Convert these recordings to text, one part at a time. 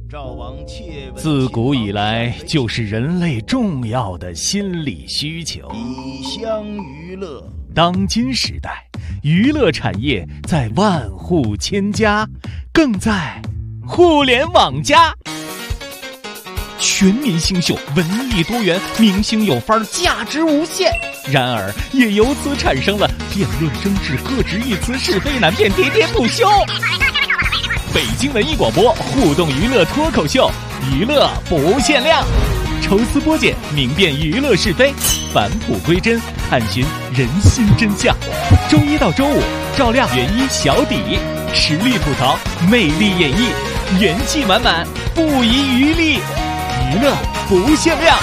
自古以来就是人类重要的心理需求。 以乡娱乐。 当今时代，娱乐产业在万户千家，更在互联网加。全民新秀，文艺多元，明星有范儿，价值无限。然而，也由此产生了辩论争执、各执一词、是非难辨、喋喋不休。北京文艺广播互动娱乐脱口秀，娱乐不限量，抽丝剥茧，明辨娱乐是非，返璞归真，探寻人心真相。周一到周五，照亮原一小底，实力吐槽，魅力演绎，元气满满，不遗余力，娱乐不限量。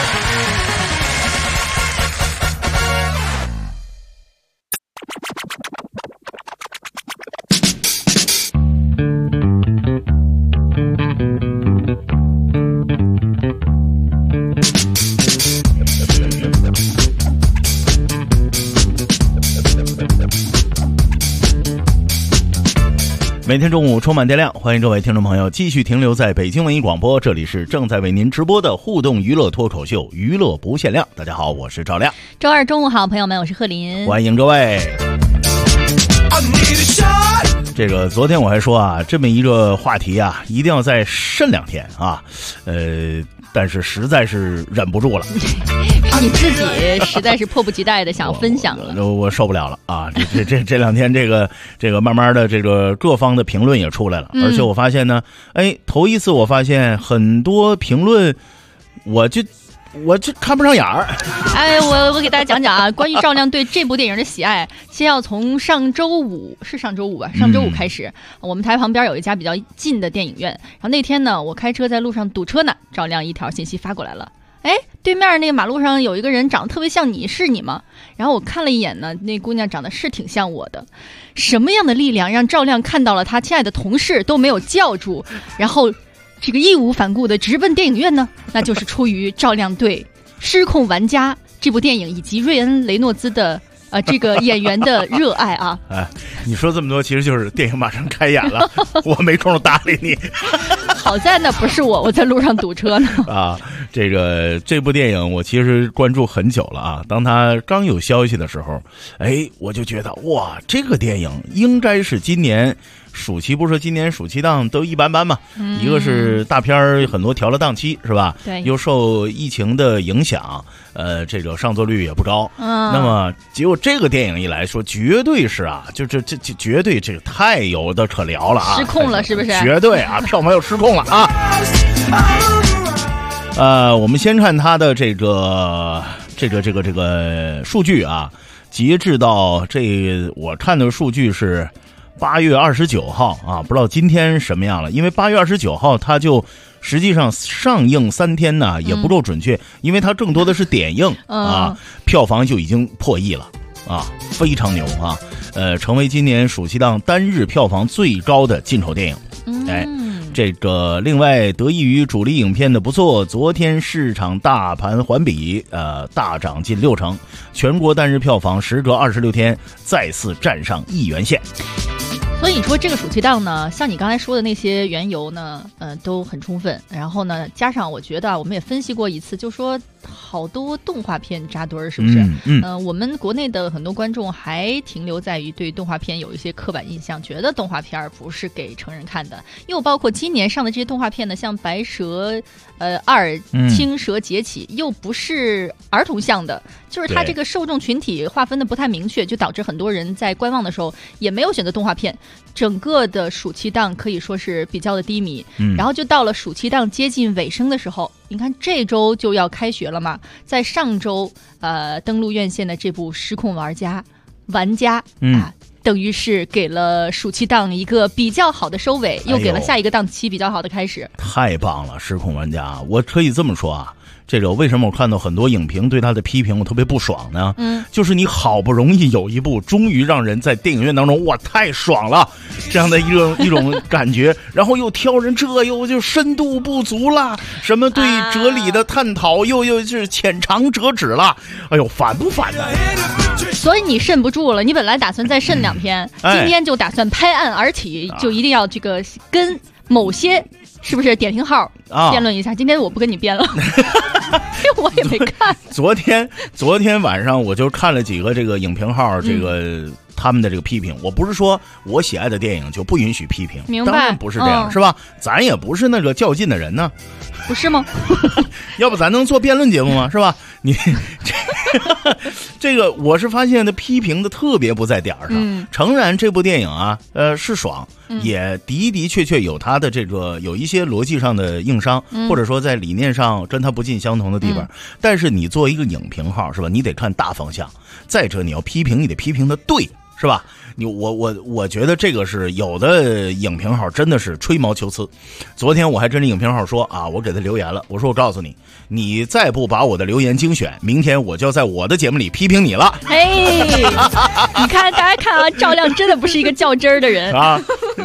每天中午充满电量，欢迎各位听众朋友继续停留在北京文艺广播，这里是正在为您直播的互动娱乐脱口秀，娱乐不限量。大家好，我是赵亮。 周二中午好，朋友们，我是贺林， 欢迎各位。这个昨天我还说啊，这么一个话题啊，一定要再慎2天啊，但是实在是忍不住了。 你自己实在是迫不及待的想分享了， 我受不了了啊！这2天这个慢慢的这个各方的评论也出来了，而且我发现呢，头一次我发现很多评论，我就看不上眼儿。 我给大家讲讲啊，关于赵亮对这部电影的喜爱，先要从上周五吧，上周五开始，我们台旁边有一家比较近的电影院，然后那天呢，我开车在路上堵车呢，赵亮一条信息发过来了。对面那个马路上有一个人长得特别像你，是你吗？然后我看了一眼呢，那姑娘长得是挺像我的。什么样的力量让赵亮看到了他亲爱的同事都没有叫住，然后这个义无反顾的直奔电影院呢？那就是出于赵亮对《失控玩家》这部电影以及瑞恩·雷诺兹的这个演员的热爱啊！ 你说这么多，其实就是电影马上开演了，我没空搭理你。 好在那不是我在路上堵车呢。 这部电影我其实关注很久了啊。当他刚有消息的时候，我就觉得哇，这个电影应该是今年暑期，不是说今年暑期档都一般般嘛，一个是大片很多调了档期是吧？ 对， 又受疫情的影响，这个上座率也不高。那么结果这个电影一来说，绝对是啊，就这绝对这个太有的可聊了啊， 失控了是不是？ 绝对啊，票房又失控了啊。我们先看它的这个数据啊，截至到我看的数据是8月29号啊，不知道今天什么样了，因为8月29号它就实际上上映3天呢也不够准确，因为它更多的是点映啊，票房就已经破亿了啊，非常牛啊，成为今年暑期档单日票房最高的进口电影。这个另外得益于主力影片的不错，昨天市场大盘环比大涨近60%，全国单日票房时隔26天再次站上1亿元线。 所以你说这个暑期档呢，像你刚才说的那些缘由呢，都很充分。然后呢，加上我觉得我们也分析过一次，就说好多动画片扎堆儿，是不是？我们国内的很多观众还停留在于对动画片有一些刻板印象，觉得动画片不是给成人看的。又包括今年上的这些动画片呢，像《白蛇2》青蛇劫起，又不是儿童向的，就是它这个受众群体划分的不太明确，就导致很多人在观望的时候也没有选择动画片。整个的暑期档可以说是比较的低迷，然后就到了暑期档接近尾声的时候，你看这周就要开学了嘛，在上周登陆院线的这部《失控玩家》等于是给了暑期档一个比较好的收尾，又给了下一个档期比较好的开始。 太棒了，《失控玩家》，我可以这么说啊，这个为什么我看到很多影评对他的批评我特别不爽呢？就是你好不容易有一部终于让人在电影院当中哇太爽了这样的一种感觉，然后又挑人这又就深度不足了，什么对哲理的探讨又是浅尝辄止了，哎呦烦不烦呢？ 所以你慎不住了，你本来打算再慎2天，今天就打算拍案而起，就一定要这个跟某些是不是点评号辩论一下？今天我不跟你辩了，我也没看。 昨天晚上我就看了几个这个影评号，这个他们的这个批评。我不是说我喜爱的电影就不允许批评， 明白？ 当然不是这样，是吧？咱也不是那个较劲的人呢， 不是吗？ 要不咱能做辩论节目吗？是吧？你这个我是发现的批评的特别不在点儿上。诚然这部电影啊，是爽，也的确有它的这个有一些逻辑上的硬伤，或者说在理念上跟它不尽相同的地方。但是你做一个影评号是吧？你得看大方向。再者你要批评，你得批评的对，是吧？我觉得这个是有的影评号真的是吹毛求疵。昨天我还跟着影评号说啊，我给他留言了，我说我告诉你，你再不把我的留言精选，明天我就要在我的节目里批评你了。 你看大家看啊，赵亮真的不是一个较真儿的人啊。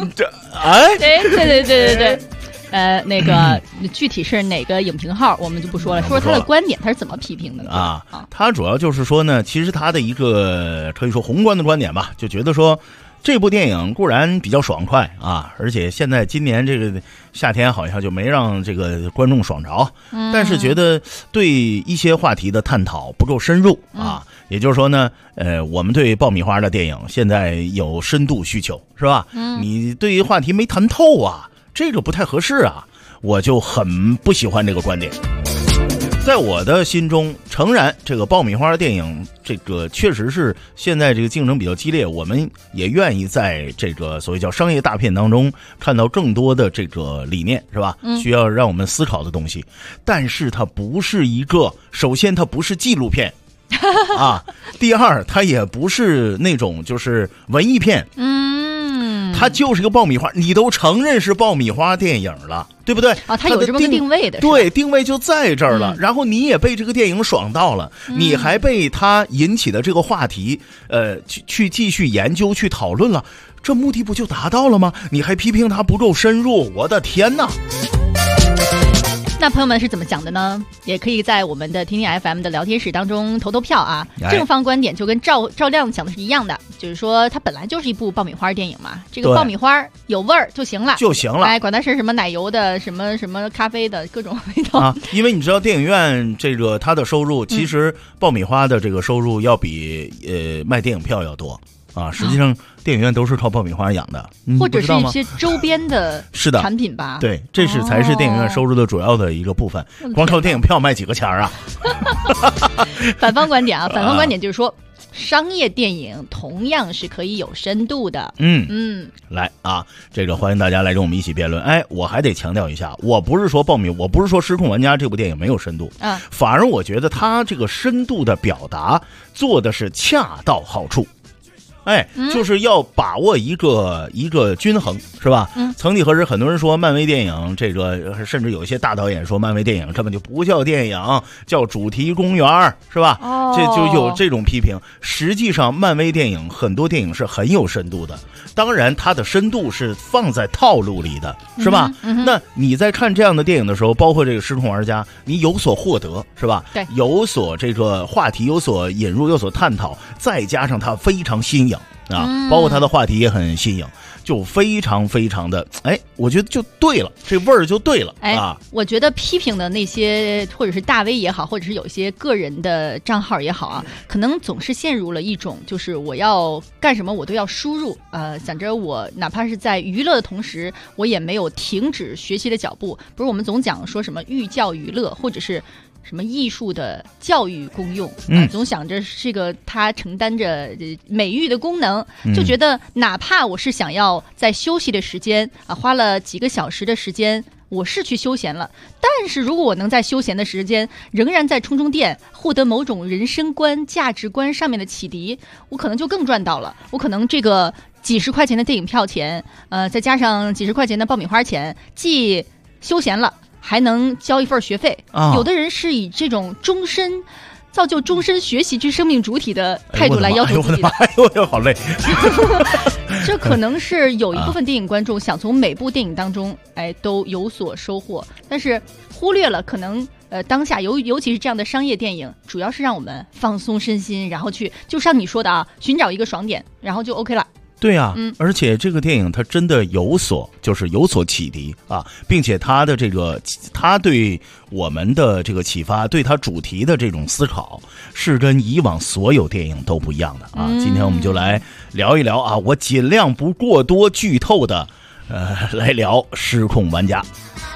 对。那个具体是哪个影评号我们就不说了，说他的观点他是怎么批评的啊？他主要就是说呢，其实他的一个可以说宏观的观点吧，就觉得说这部电影固然比较爽快啊，而且现在今年这个夏天好像就没让这个观众爽着，但是觉得对一些话题的探讨不够深入啊。也就是说呢，我们对爆米花的电影现在有深度需求，是吧？你对于话题没谈透啊，这个不太合适啊，我就很不喜欢这个观点。在我的心中，诚然这个爆米花的电影，这个确实是现在这个竞争比较激烈，我们也愿意在这个所谓叫商业大片当中看到更多的这个理念，是吧？需要让我们思考的东西。但是它不是一个，首先它不是纪录片啊，第二它也不是那种就是文艺片，它就是个爆米花，你都承认是爆米花电影了，对不对？ 啊，它有这么个定位的， 对，定位就在这儿了。然后你也被这个电影爽到了，你还被它引起的这个话题，去继续研究、去讨论了，这目的不就达到了吗？你还批评它不够深入，我的天哪！ 那朋友们是怎么讲的呢？也可以在我们的听听 FM 的聊天室当中投票啊。正方观点就跟赵亮讲的是一样的，就是说它本来就是一部爆米花电影嘛，这个爆米花有味儿就行了，管它是什么奶油的、什么咖啡的各种味道啊。 因为你知道电影院这个它的收入，其实爆米花的这个收入要比卖电影票要多。啊，实际上电影院都是靠爆米花养的， 或者是一些周边的产品吧。 对，这是才是电影院收入的主要的一个部分。光靠电影票卖几个钱啊？ 反方观点啊，反方观点就是说，商业电影同样是可以有深度的。 来啊，这个欢迎大家来跟我们一起辩论。哎，我还得强调一下，我不是说我不是说《失控玩家》这部电影没有深度，反而我觉得它这个深度的表达做的是恰到好处。就是要把握一个均衡，是吧？曾几何时，很多人说漫威电影这个，甚至有一些大导演说漫威电影根本就不叫电影，叫主题公园，是吧？这就有这种批评。实际上，漫威电影很多电影是很有深度的，当然它的深度是放在套路里的，是吧？那你在看这样的电影的时候，包括这个《失控玩家》，你有所获得，是吧？ 对， 有所这个话题有所引入，有所探讨，再加上它非常新颖。包括他的话题也很新颖，就非常非常的，我觉得就对了，这味儿就对了啊！ 我觉得批评的那些，或者是大 V 也好，或者是有一些个人的账号也好啊，可能总是陷入了一种，就是我要干什么我都要输入，想着我哪怕是在娱乐的同时，我也没有停止学习的脚步。不是我们总讲说什么寓教于乐，或者是什么艺术的教育功用，总想着这个它承担着美育的功能，就觉得哪怕我是想要在休息的时间花了几个小时的时间，我是去休闲了，但是如果我能在休闲的时间仍然在充电，获得某种人生观、价值观上面的启迪，我可能就更赚到了。我可能这个几十块钱的电影票钱，再加上几十块钱的爆米花钱，既休闲了，还能交一份学费。有的人是以这种造就终身学习之生命主体的态度来要求自己的。 哎呦，好累。 这可能是有一部分电影观众想从每部电影当中都有所收获，但是忽略了可能当下尤其是这样的商业电影，主要是让我们放松身心，然后去就像你说的啊，寻找一个爽点，然后就 OK 了。 对啊，而且这个电影它真的有所启迪啊，并且它对我们的这个启发，对它主题的这种思考，是跟以往所有电影都不一样的啊。今天我们就来聊一聊啊，我尽量不过多剧透的，来聊《失控玩家》。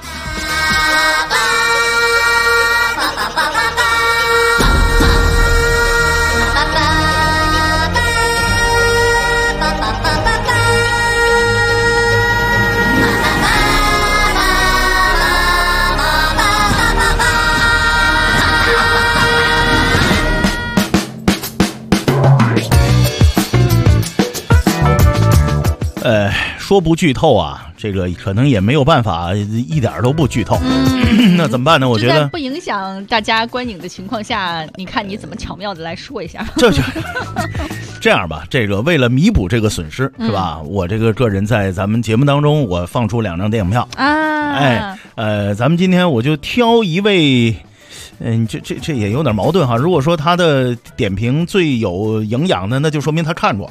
说不剧透啊，这个可能也没有办法一点都不剧透。那怎么办呢？我觉得在不影响大家观影的情况下，你看你怎么巧妙的来说一下。 这样吧，这个为了弥补这个损失，是吧？我这个人在咱们节目当中，我放出2张电影票啊。咱们今天我就挑一位。这也有点矛盾哈。如果说他的点评最有营养的，那就说明他看过。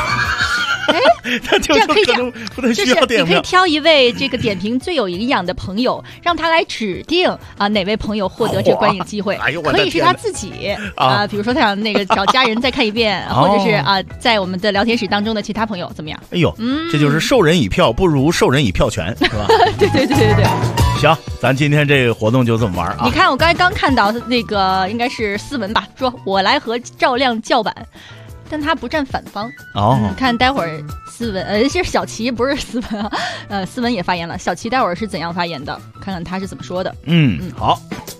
这样可以这样， 就是你可以挑一位这个点评最有营养的朋友，让他来指定啊哪位朋友获得这个观影机会。可以是他自己啊，比如说他想那个找家人再看一遍，或者是啊在我们的聊天室当中的其他朋友怎么样？ 哎呦，这就是授人以票不如授人以票权，是吧？ 对。 行，咱今天这个活动就这么玩啊！ 你看，我刚看到那个应该是思文吧，说我来和赵亮叫板。但他不站反方看待会儿思文是小齐不是思文啊，思文也发言了，小齐待会儿是怎样发言的，看看他是怎么说的。 好，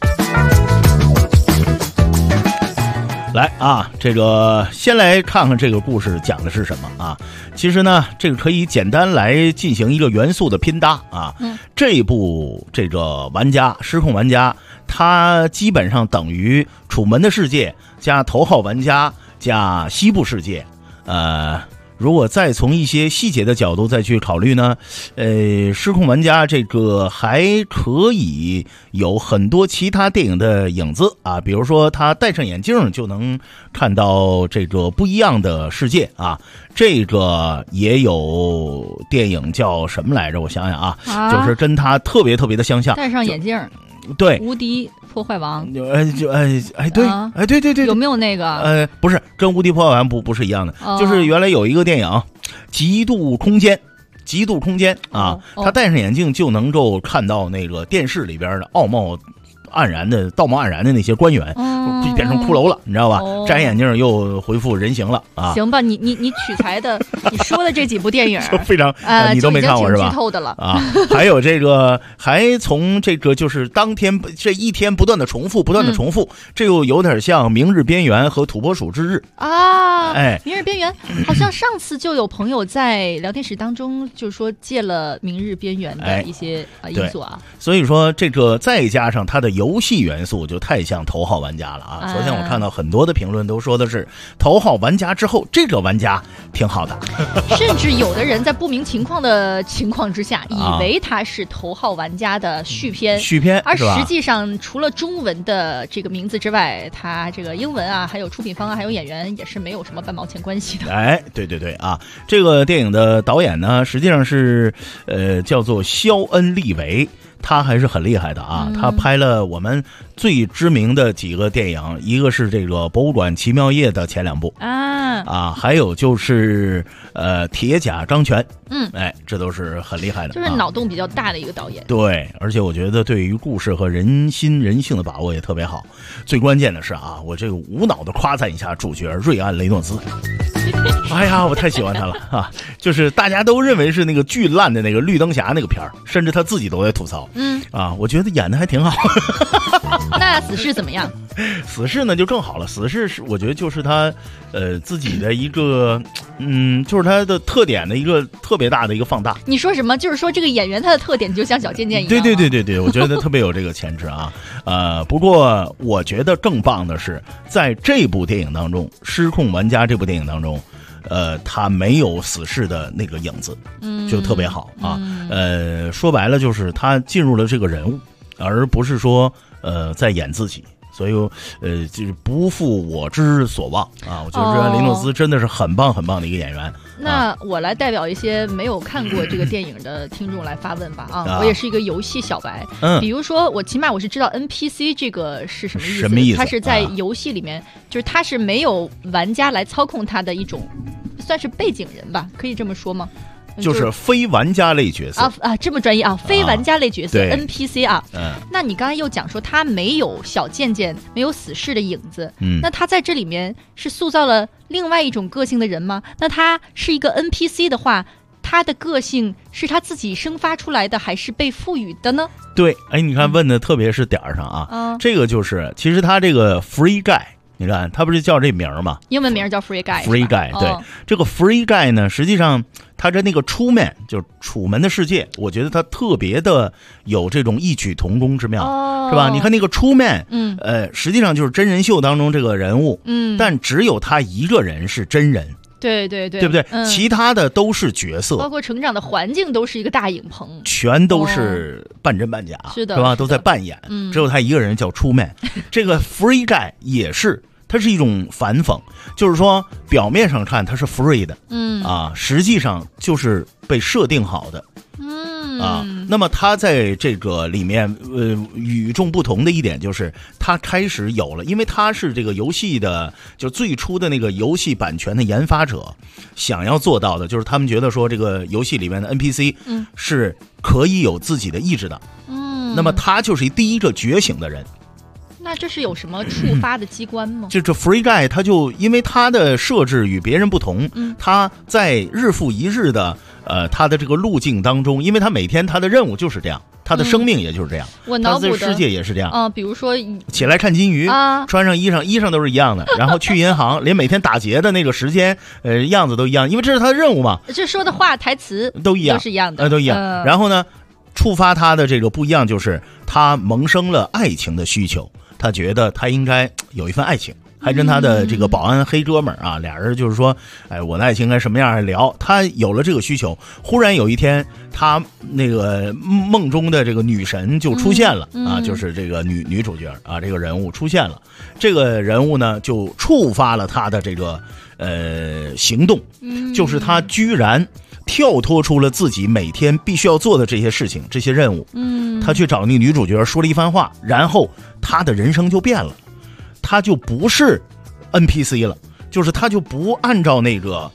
来啊，这个先来看看这个故事讲的是什么啊？其实呢，这个可以简单来进行一个元素的拼搭啊。这一部这个失控玩家，它基本上等于楚门的世界加头号玩家加西部世界。如果再从一些细节的角度再去考虑呢，失控玩家这个还可以有很多其他电影的影子啊，比如说他戴上眼镜就能看到这个不一样的世界啊。这个也有电影叫什么来着？我想想啊，就是跟他特别的相像。 戴上眼镜， 对， 无敌破坏王， 对， 有没有那个？ 不是，跟无敌破坏王不是一样的，就是原来有一个电影《极度空间》啊，他戴上眼镜就能够看到那个电视里边的道貌岸然的那些官员，变成骷髅了，你知道吧？摘眼镜又恢复人形了啊！ 行吧，你取材的，你说的这几部电影非常你都没看过是吧？ 剧透的了啊！还有这个，还从这个就是当天这一天不断的重复，这又有点像《明日边缘》和《土拨鼠之日》 啊！明日边缘好像上次就有朋友在聊天室当中就是说借了《明日边缘》的一些因素啊， 所以说这个再加上它的游戏元素就太像头号玩家了啊！昨天我看到很多的评论都说的是头号玩家之后这个玩家挺好的， 甚至有的人在不明情况之下以为它是头号玩家的续篇，而实际上除了中文的这个名字之外，它这个英文啊，还有出品方啊，还有演员也是没有什么半毛钱关系的。 对啊，这个电影的导演呢，实际上是叫做肖恩·利维。他还是很厉害的啊！他拍了我们最知名的几个电影，一个是这个《博物馆奇妙夜》的前2部还有就是铁甲张全，这都是很厉害的， 就是脑洞比较大的一个导演。 对，而且我觉得对于故事和人性的把握也特别好。最关键的是啊，我这个无脑的夸赞一下主角瑞安·雷诺兹。哎呀，我太喜欢他了啊！就是大家都认为是那个巨烂的那个绿灯侠那个片儿，甚至他自己都在吐槽。我觉得演的还挺好。 那死侍怎么样？ 死侍呢就更好了。死侍是我觉得就是他自己的一个就是他的特点的一个特别大的一个放大。 你说什么？就是说这个演员他的特点就像小贱贱一样。 对，我觉得特别有这个潜质啊。不过我觉得更棒的是在这部电影当中，《失控玩家》这部电影当中。他没有死侍的那个影子，就特别好啊。说白了就是他进入了这个人物，而不是说在演自己。 所以就是不负我之所望啊！我觉得瑞安·雷诺兹真的是很棒很棒的一个演员。 那我来代表一些没有看过这个电影的听众来发问吧啊！我也是一个游戏小白，比如说起码我是知道 NPC 这个是什么意思？ 什么意思？ 它是在游戏里面，就是它是没有玩家来操控它的一种，算是背景人吧，可以这么说吗？ 就是非玩家类角色啊，这么专业啊，非玩家类角色、NPC 啊。 嗯， 那你刚才又讲说他没有小贱贱，没有死士的影子，那他在这里面是塑造了另外一种个性的人吗？那他是一个 NPC 的话，他的个性是他自己生发出来的，还是被赋予的呢？ 对，哎，你看问的特别是点儿上啊，这个就是其实他这个 Free Guy。你看，他不是叫这名吗？ 英文名叫 Free Guy。Free Guy， 对，这个 Free Guy 呢，实际上他的那个出门就是楚门的世界，我觉得他特别的有这种异曲同工之妙，是吧？你看那个出门，实际上就是真人秀当中这个人物，但只有他一个人是真人。 对对对， 对不对？其他的都是角色， 包括成长的环境都是一个大影棚， 全都是半真半假， 是的， 是吧？都在扮演，只有他一个人叫出门。这个 Free Guy 也是，它是一种反讽，就是说表面上看它是 free 的，实际上就是被设定好的。那么他在这个里面，与众不同的一点就是他开始有了，因为他是这个游戏的，就最初的那个游戏版权的研发者，想要做到的就是他们觉得说这个游戏里面的 NPC 是可以有自己的意志的，那么他就是第一个觉醒的人。 那这是有什么触发的机关吗？ 这 Free Guy 他就因为他的设置与别人不同，他在日复一日的他的这个路径当中，因为他每天他的任务就是这样，他的生命也就是这样， 我脑补的世界也是这样比如说起来看金鱼，穿上衣裳都是一样的，然后去银行，连每天打劫的那个时间样子都一样，因为这是他的任务嘛。 这说的话台词都一样， 都是一样的， 都一样。然后呢，触发他的这个不一样，就是他萌生了爱情的需求。他觉得他应该有一份爱情，还跟他的这个保安黑哥们啊，俩人就是说，哎，我的爱情该什么样聊。他有了这个需求，忽然有一天，他那个梦中的这个女神就出现了啊，就是这个女主角啊，这个人物出现了。这个人物呢，就触发了他的这个行动，就是他居然跳脱出了自己每天必须要做的这些事情、这些任务。他去找那个女主角说了一番话，然后他的人生就变了，他就不是 NPC 了，就是他就不按照那个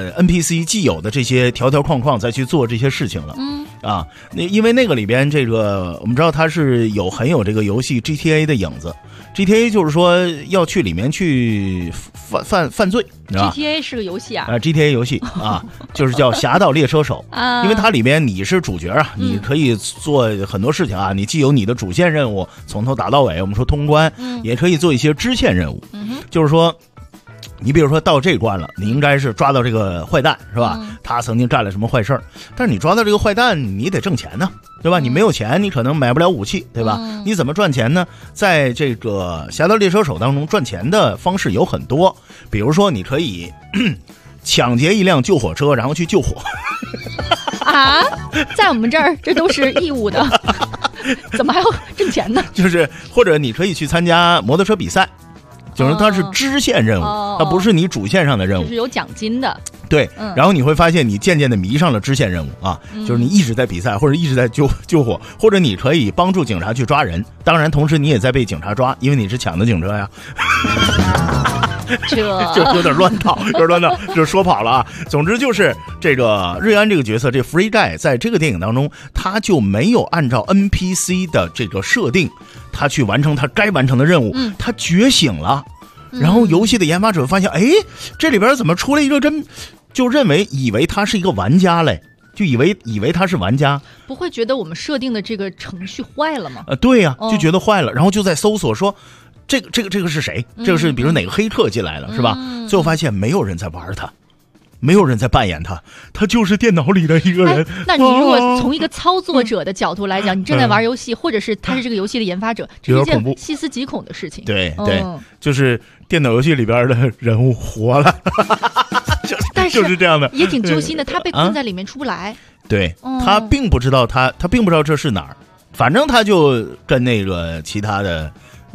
NPC 既有的这些条条框框再去做这些事情了。因为那个里边这个我们知道他是很有这个游戏 GTA 的影子。GTA 就是说要去里面去犯罪， GTA 是个游戏啊 ，GTA 游戏啊，就是叫《侠盗猎车手》因为它里面你是主角啊，你可以做很多事情啊，你既有你的主线任务从头打到尾，我们说通关，也可以做一些支线任务，就是说。你比如说到这关了，你应该是抓到这个坏蛋，是吧？他曾经干了什么坏事儿，但是你抓到这个坏蛋，你得挣钱呢，对吧？你没有钱，你可能买不了武器，对吧？你怎么赚钱呢？在这个《侠盗猎车手》当中，赚钱的方式有很多，比如说你可以抢劫一辆救火车，然后去救火。 啊，在我们这儿这都是义务的，怎么还要挣钱呢？ 就是或者你可以去参加摩托车比赛。就是它是支线任务，它不是你主线上的任务， 就是有奖金的。 对，然后你会发现你渐渐的迷上了支线任务啊，就是你一直在比赛，或者一直在救火，或者你可以帮助警察去抓人，当然同时你也在被警察抓，因为你是抢的警车呀。 这就有点乱套，就是说跑了啊。总之就是这个瑞安这个角色，这 Free Guy 在这个电影当中，他就没有按照 NPC 的这个设定，他去完成他该完成的任务，他觉醒了。然后游戏的研发者发现，哎，这里边怎么出来一个就以为他是一个玩家嘞，就以为他是玩家， 不会觉得我们设定的这个程序坏了吗？ 对呀，就觉得坏了，然后就在搜索说。这个是谁？这个是比如哪个黑客进来了，是吧？最后发现没有人在玩他，没有人在扮演他，他就是电脑里的一个人。 那你如果从一个操作者的角度来讲，你正在玩游戏，或者是他是这个游戏的研发者，这是一件细思极恐的事情。 对，就是电脑游戏里边的人物活了，就是这样的， 也挺揪心的。他被困在里面出不来。 对，他并不知道他并不知道这是哪儿，反正他就跟那个其他的。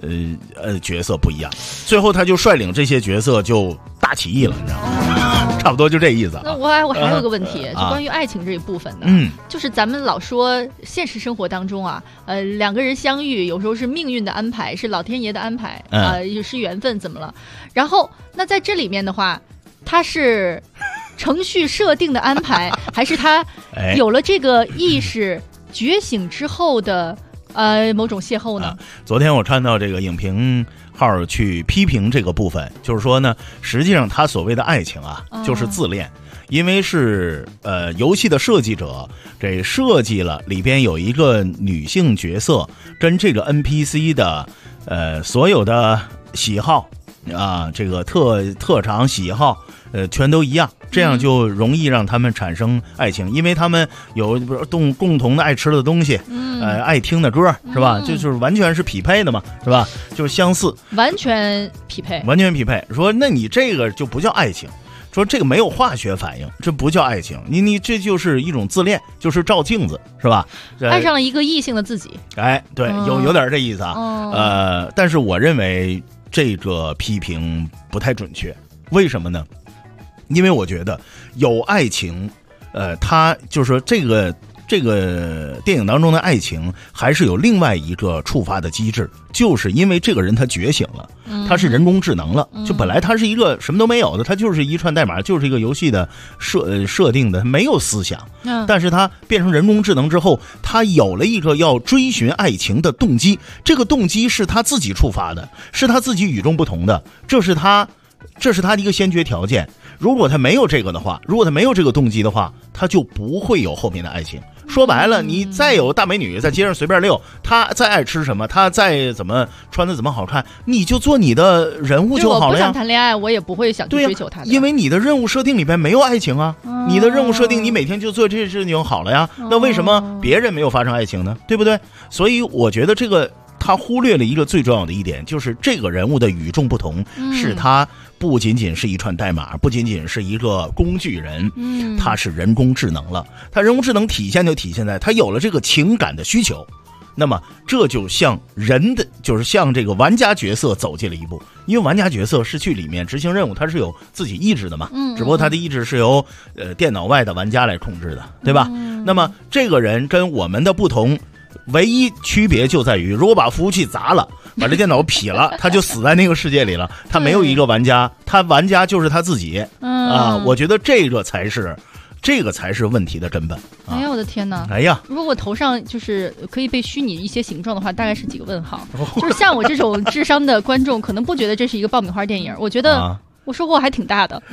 角色不一样，最后他就率领这些角色就大起义了，你知道吗？差不多就这意思。 那我还有个问题，就关于爱情这一部分的，就是咱们老说现实生活当中啊，两个人相遇，有时候是命运的安排，是老天爷的安排，是缘分，怎么了？然后那在这里面的话，它是程序设定的安排，还是他有了这个意识觉醒之后的某种邂逅呢？ 昨天我看到这个影评号去批评这个部分，就是说呢，实际上他所谓的爱情啊，就是自恋，因为是游戏的设计者这设计了里边有一个女性角色跟这个 NPC 的所有的喜好啊，这个特长喜好全都一样，这样就容易让他们产生爱情，因为他们有共同的爱吃的东西，爱听的歌，是吧？就是完全是匹配的嘛，是吧？就是相似， 完全匹配。 说那你这个就不叫爱情，说这个没有化学反应，这不叫爱情，你这就是一种自恋，就是照镜子，是吧？ 爱上了一个异性的自己。 对，有点这意思啊。但是我认为这个批评不太准确，为什么呢？因为我觉得有爱情，它就是说这个电影当中的爱情还是有另外一个触发的机制，就是因为这个人他觉醒了，他是人工智能了，就本来他是一个什么都没有的，他就是一串代码，就是一个游戏的设定的，没有思想，但是他变成人工智能之后，他有了一个要追寻爱情的动机，这个动机是他自己触发的，是他自己与众不同的，这是他的一个先决条件。如果他没有这个的话，如果他没有这个动机的话，他就不会有后面的爱情。说白了，你再有大美女在街上随便溜，她再爱吃什么，她再怎么穿的怎么好看，你就做你的人物就好了呀。 我不想谈恋爱，我也不会想去追求她的， 因为你的任务设定里边没有爱情啊。你的任务设定，你每天就做这些事情好了呀。那为什么别人没有发生爱情呢？对不对？所以我觉得这个他忽略了一个最重要的一点，就是这个人物的与众不同，是他不仅仅是一串代码，不仅仅是一个工具人，他是人工智能了。他人工智能体现在他有了这个情感的需求，那么这就向人的，就是向这个玩家角色走进了一步。因为玩家角色是去里面执行任务，他是有自己意志的嘛，只不过他的意志是由电脑外的玩家来控制的，对吧？那么这个人跟我们的不同，唯一区别就在于，如果把服务器砸了，把这电脑劈了，他就死在那个世界里了。他没有一个玩家，他玩家就是他自己我觉得这个才是问题的根本。 哎呀，我的天哪！ 哎呀， 如果我头上就是可以被虚拟一些形状的话，大概是几个问号。就是像我这种智商的观众，可能不觉得这是一个爆米花电影，我觉得我收获还挺大的。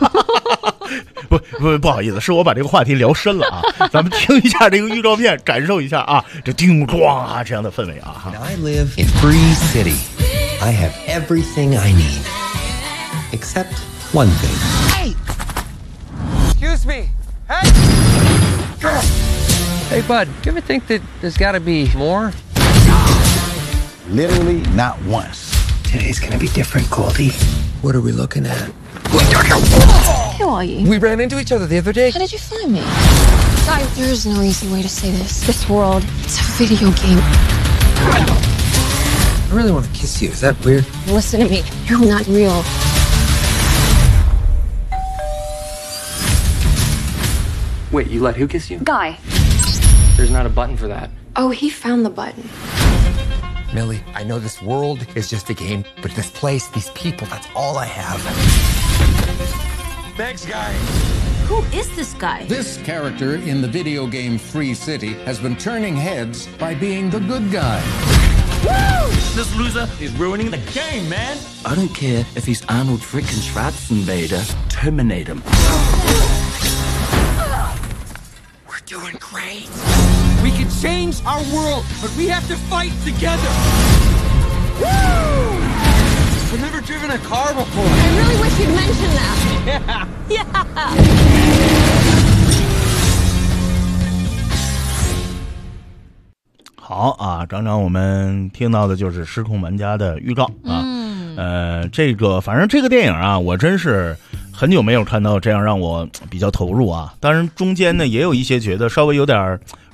不好意思，是我把这个话题聊深了啊。咱们听一下这个预告片，感受一下啊，这叮咣啊这样的氛围啊。 I live in Free City. I have everything I need, except one thing. Hey! Excuse me. Hey! Hey, bud, do you ever think that there's got to be more? Literally not once. Today's gonna be different, Goldie. What are we looking at? Who are you? We ran into each other the other day. How did you find me? There is no easy way to say this. This world, it's a video game. I really want to kiss you. Is that weird? Listen to me. You're not real. Wait, you let who kiss you? Guy. There's not a button for that. Oh, he found the button. Millie, I know this world is just a game, but this place, these people, that's all I have. Thanks, guy. Who is this guy? This character in the video game Free City has been turning heads by being the good guy. Woo! This loser is ruining the game, man. I don't care if he's Arnold frickin' Schwarzenegger. Terminate him. We're doing great. We can change our world, but we have to fight together. Woo! I've never driven a car before. I really wish you'd mention that. Yeah. 好啊，刚刚我们听到的就是《失控玩家》的预告啊。这个反正这个电影啊，我真是很久没有看到这样让我比较投入啊。当然中间呢也有一些觉得稍微有点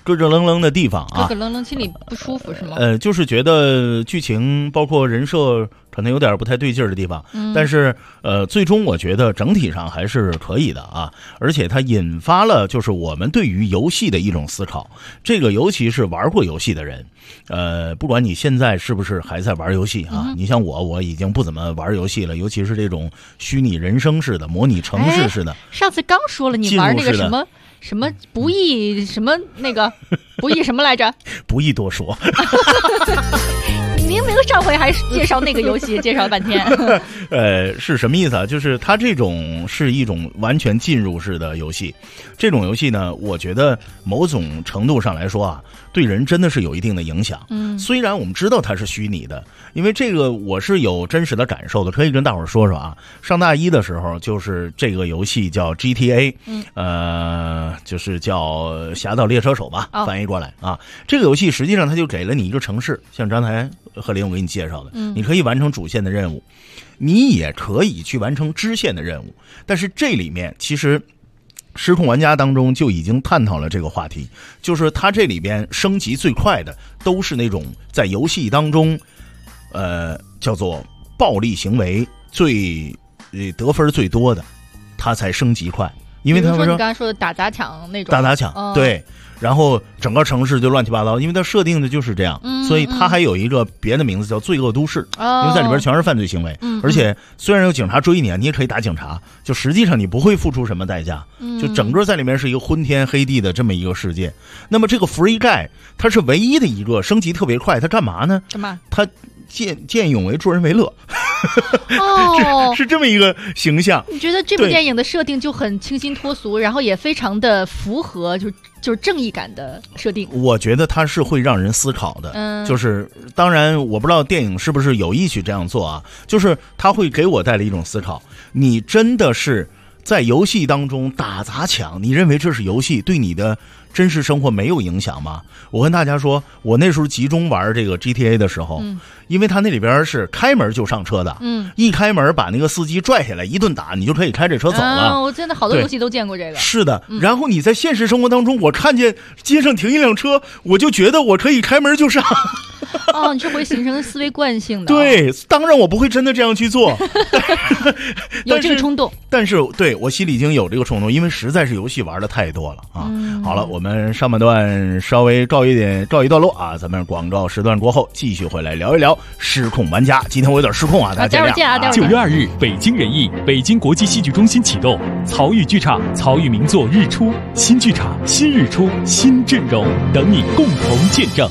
咯咯楞楞的地方啊， 咯咯楞楞，心里不舒服是吗？ 就是觉得剧情包括人设可能有点不太对劲儿的地方，但是最终我觉得整体上还是可以的啊，而且它引发了就是我们对于游戏的一种思考，这个尤其是玩过游戏的人，不管你现在是不是还在玩游戏啊，你像我已经不怎么玩游戏了，尤其是这种虚拟人生式的、模拟城市式的。 上次刚说了你玩那个什么不易什么那个不易什么来着？ 不易多说。 明明上回还介绍那个游戏，介绍了半天。 是什么意思啊？就是它这种是一种完全进入式的游戏，这种游戏呢，我觉得某种程度上来说啊，对人真的是有一定的影响。虽然我们知道它是虚拟的，因为这个我是有真实的感受的，可以跟大伙儿说说啊。上大一的时候，就是这个游戏叫 GTA，就是叫《侠盗猎车手》吧，翻译过来啊。这个游戏实际上它就给了你一个城市，像刚才贺林我给你介绍的，你可以完成主线的任务，你也可以去完成支线的任务。但是这里面其实失控玩家当中就已经探讨了这个话题，就是它这里边升级最快的都是那种在游戏当中叫做暴力行为最得分最多的，它才升级快。因为他们说你刚才说的打抢那种打抢，对，然后整个城市就乱七八糟，因为它设定的就是这样，所以它还有一个别的名字叫罪恶都市，因为在里边全是犯罪行为，而且虽然有警察追你啊，你也可以打警察，就实际上你不会付出什么代价，就整个在里面是一个昏天黑地的这么一个世界。那么这个 Free Guy 它是唯一的一个升级特别快，它干嘛呢？ 干嘛？ 它见勇为助人为乐。是这么一个形象。 你觉得这部电影的设定就很清新脱俗，然后也非常的符合就是正义感的设定。 我觉得它是会让人思考的，就是当然我不知道电影是不是有意去这样做啊，就是它会给我带来一种思考。你真的是在游戏当中打砸抢，你认为这是游戏，对你的真实生活没有影响吗？我跟大家说，我那时候集中玩这个 GTA 的时候，因为它那里边是开门就上车的，一开门把那个司机拽下来一顿打，你就可以开着车走了。 我真的好多游戏都见过这个。 是的，然后你在现实生活当中，我看见街上停一辆车，我就觉得我可以开门就上。 你是会形成思维惯性的。 对，当然我不会真的这样去做， 有这个冲动。 但是对我心里已经有这个冲动，因为实在是游戏玩的太多了啊。好了，我们上半段稍微告一段落啊，咱们广告时段过后继续回来聊一聊失控玩家。今天我有点失控啊，大家见谅。 9月2日，北京人艺北京国际戏剧中心启动曹禺剧场曹禺名作日出，新剧场新日出新阵容，等你共同见证。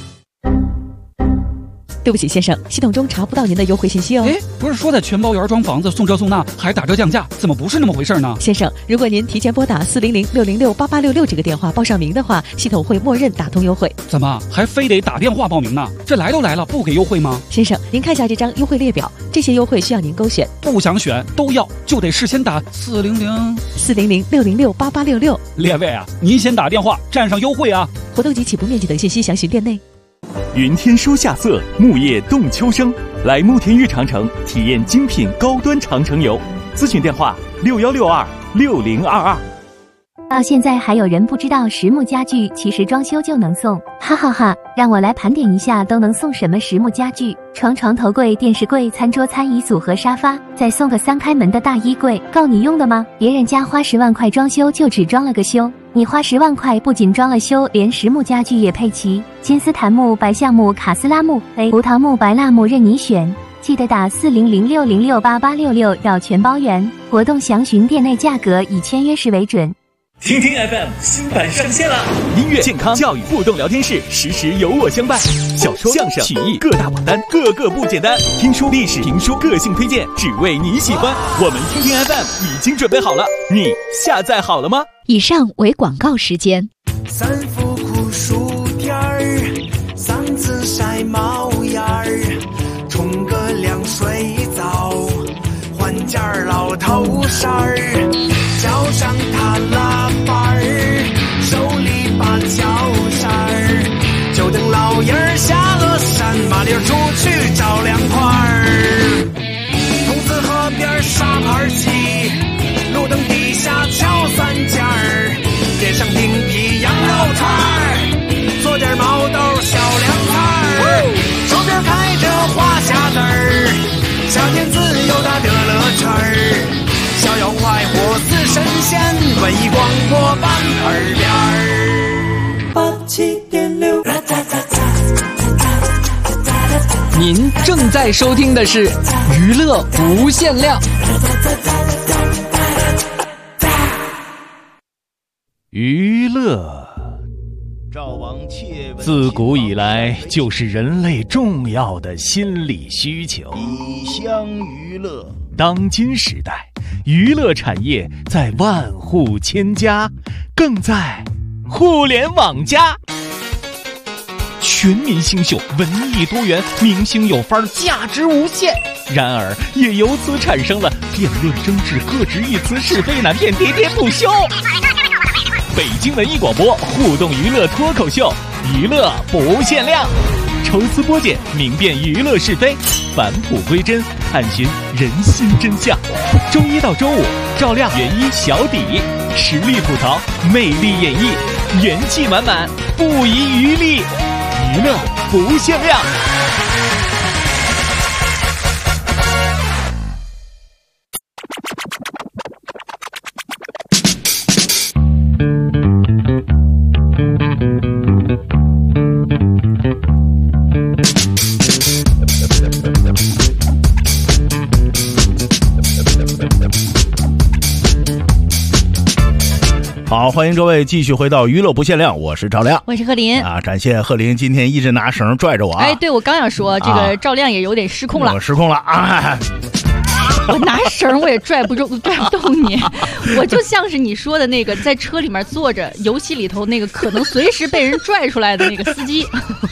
对不起，先生，系统中查不到您的优惠信息哦。 不是说在全包园装房子送这送那还打折降价，怎么不是那么回事呢？ 先生，如果您提前拨打400-606-8866这个电话报上名的话，系统会默认打通优惠。 怎么还非得打电话报名呢？这来都来了，不给优惠吗？ 先生，您看下这张优惠列表，这些优惠需要您勾选。 不想选都要，就得事先打 400-606-8866。 列位啊，您先打电话占上优惠啊！ 活动及起步面积等信息详询店内。 云天书夏色，木叶动秋生，来慕田峪长城体验精品高端长城游。咨询电话61626022。 到现在还有人不知道实木家具其实装修就能送，哈哈哈！让我来盘点一下都能送什么实木家具：床头柜、电视柜、餐桌、餐椅组和沙发，再送个3开门的大衣柜，够你用的吗？别人家花10万块装修就只装了个修，你花10万块不仅装了修，连实木家具也配齐，金丝檀木、白橡木、卡斯拉木、胡桃木、白蜡木任你选。记得打400-606-8866要全包圆，活动详询店内价格，以签约时为准。 听听 FM 新版上线了，音乐、健康、教育、互动聊天室，时时有我相伴。小说、相声、曲艺各大榜单，个个不简单。听书、历史、评书、个性推荐，只为你喜欢。我们听听 FM 已经准备好了，你下载好了吗？ 以上为广告时间。 3伏酷暑天儿，嗓子晒冒烟儿，冲个凉水澡，换件老头衫儿，脚上踏拉板儿，手里把脚扇儿，就等老爷儿下了山，麻溜出去找凉快儿。筒子河边沙盘棋，路灯底下敲3件儿，街上顶皮羊肉串儿， 广播板块边儿87.6。 您正在收听的是娱乐无限量。 娱乐自古以来就是人类重要的心理需求。 一厢娱乐， 当今时代，娱乐产业在万户千家，更在互联网加。全民星秀，文艺多元，明星有范儿，价值无限。然而，也由此产生了辩论争执、各执一词、是非难辨、喋喋不休。北京文艺广播互动娱乐脱口秀，娱乐不限量，抽丝剥茧，明辨娱乐是非，返璞归真，探寻人心真相。周一到周五，赵亮、袁一、小底，实力吐槽，魅力演绎，元气满满，不遗余力，娱乐不限量。 好，欢迎各位继续回到娱乐不限量，我是赵亮， 我是贺林啊，感谢贺林今天一直拿绳拽着我啊。 哎，对，我刚想说这个赵亮也有点失控了， 我失控了啊！ 我拿绳我也拽不动你，我就像是你说的那个在车里面坐着，游戏里头那个可能随时被人拽出来的那个司机。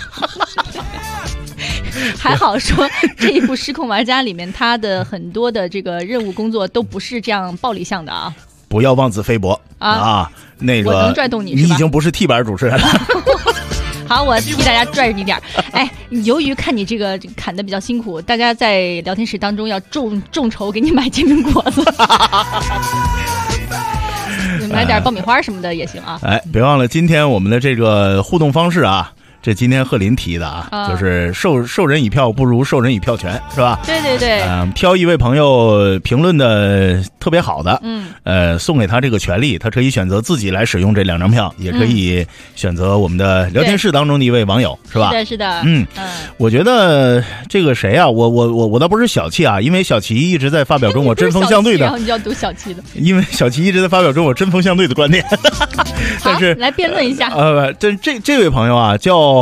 还好说这一部《失控玩家》里面，他的很多的这个任务工作都不是这样暴力向的啊。 不要妄自菲薄啊！那个我能拽动你， 你已经不是替板主持人了。 好，我替大家拽着你点儿。哎，由于看你这个砍的比较辛苦，大家在聊天室当中要众筹给你买煎饼果子，你买点爆米花什么的也行啊。 哎，别忘了今天我们的这个互动方式啊。这今天贺林提的啊，就是授人以票不如授人以票权，是吧？ 对对对。 挑一位朋友评论的特别好的，送给他这个权利，他可以选择自己来使用这2张票，也可以选择我们的聊天室当中的一位网友，是吧？ 是的，是的。 我觉得这个谁啊，我倒不是小气啊，因为小齐一直在发表跟我针锋相对的， 然后你就要读小齐的， 因为小齐一直在发表跟我针锋相对的观点。但是来辩论一下。 这位朋友啊，叫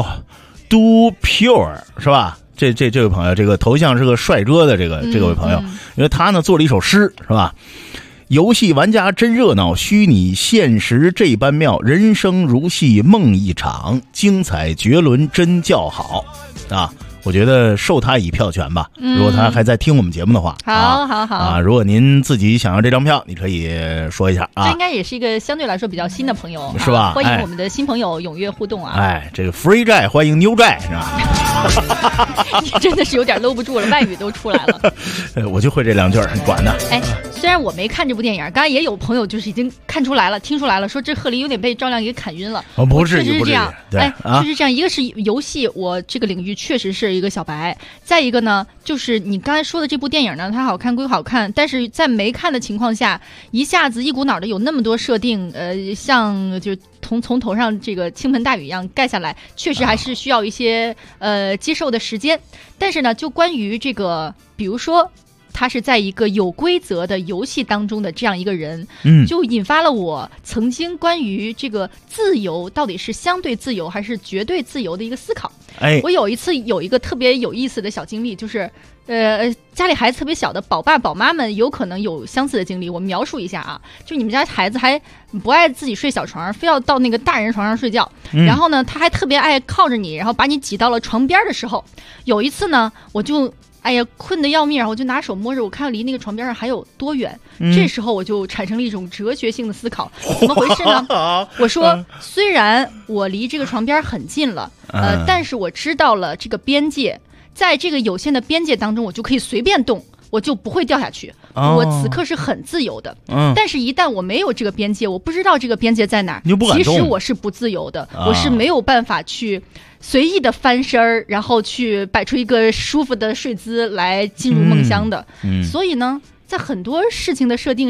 Do Pure 是吧？这位朋友，这个头像是个帅哥的这位朋友，因为他呢做了一首诗，是吧？游戏玩家真热闹，虚拟现实这般妙，人生如戏梦一场，精彩绝伦真叫好啊！我觉得授他以票权吧，如果他还在听我们节目的话。 好啊！如果您自己想要这张票，你可以说一下啊。 这应该也是一个相对来说比较新的朋友， 是吧？ 欢迎我们的新朋友踊跃互动啊！ 哎，这个 free 债欢迎 new 债，是吧？ 你真的是有点搂不住了，外语都出来了。 我就会这2句，你管呢？ 哎，虽然我没看这部电影，刚才也有朋友就是已经看出来了、听出来了，说这贺林有点被赵亮给砍晕了。 不是， 确实是这样。 哎， 确实这样。一个是游戏，我这个领域确实是一个小白；再一个呢，就是你刚才说的这部电影呢，它好看归好看，但是在没看的情况下，一下子一股脑的有那么多设定，像就从头上这个倾盆大雨一样盖下来，确实还是需要一些接受的时间。但是呢，就关于这个，比如说。他是在一个有规则的游戏当中的这样一个人，就引发了我曾经关于这个自由到底是相对自由还是绝对自由的一个思考。我有一次有一个特别有意思的小经历，就是家里孩子特别小的宝爸宝妈们有可能有相似的经历，我描述一下啊。就你们家孩子还不爱自己睡小床，非要到那个大人床上睡觉，然后呢他还特别爱靠着你，然后把你挤到了床边的时候，有一次呢我就哎呀，困得要命，然后我就拿手摸着，我看离那个床边上还有多远。这时候我就产生了一种哲学性的思考，怎么回事呢？我说，虽然我离这个床边很近了，但是我知道了这个边界，在这个有限的边界当中，我就可以随便动。我就不会掉下去，我此刻是很自由的。但是一旦我没有这个边界，我不知道这个边界在哪儿，其实我是不自由的，我是没有办法去随意的翻身儿，然后去摆出一个舒服的睡姿来进入梦乡的。所以呢，在很多事情的设定上，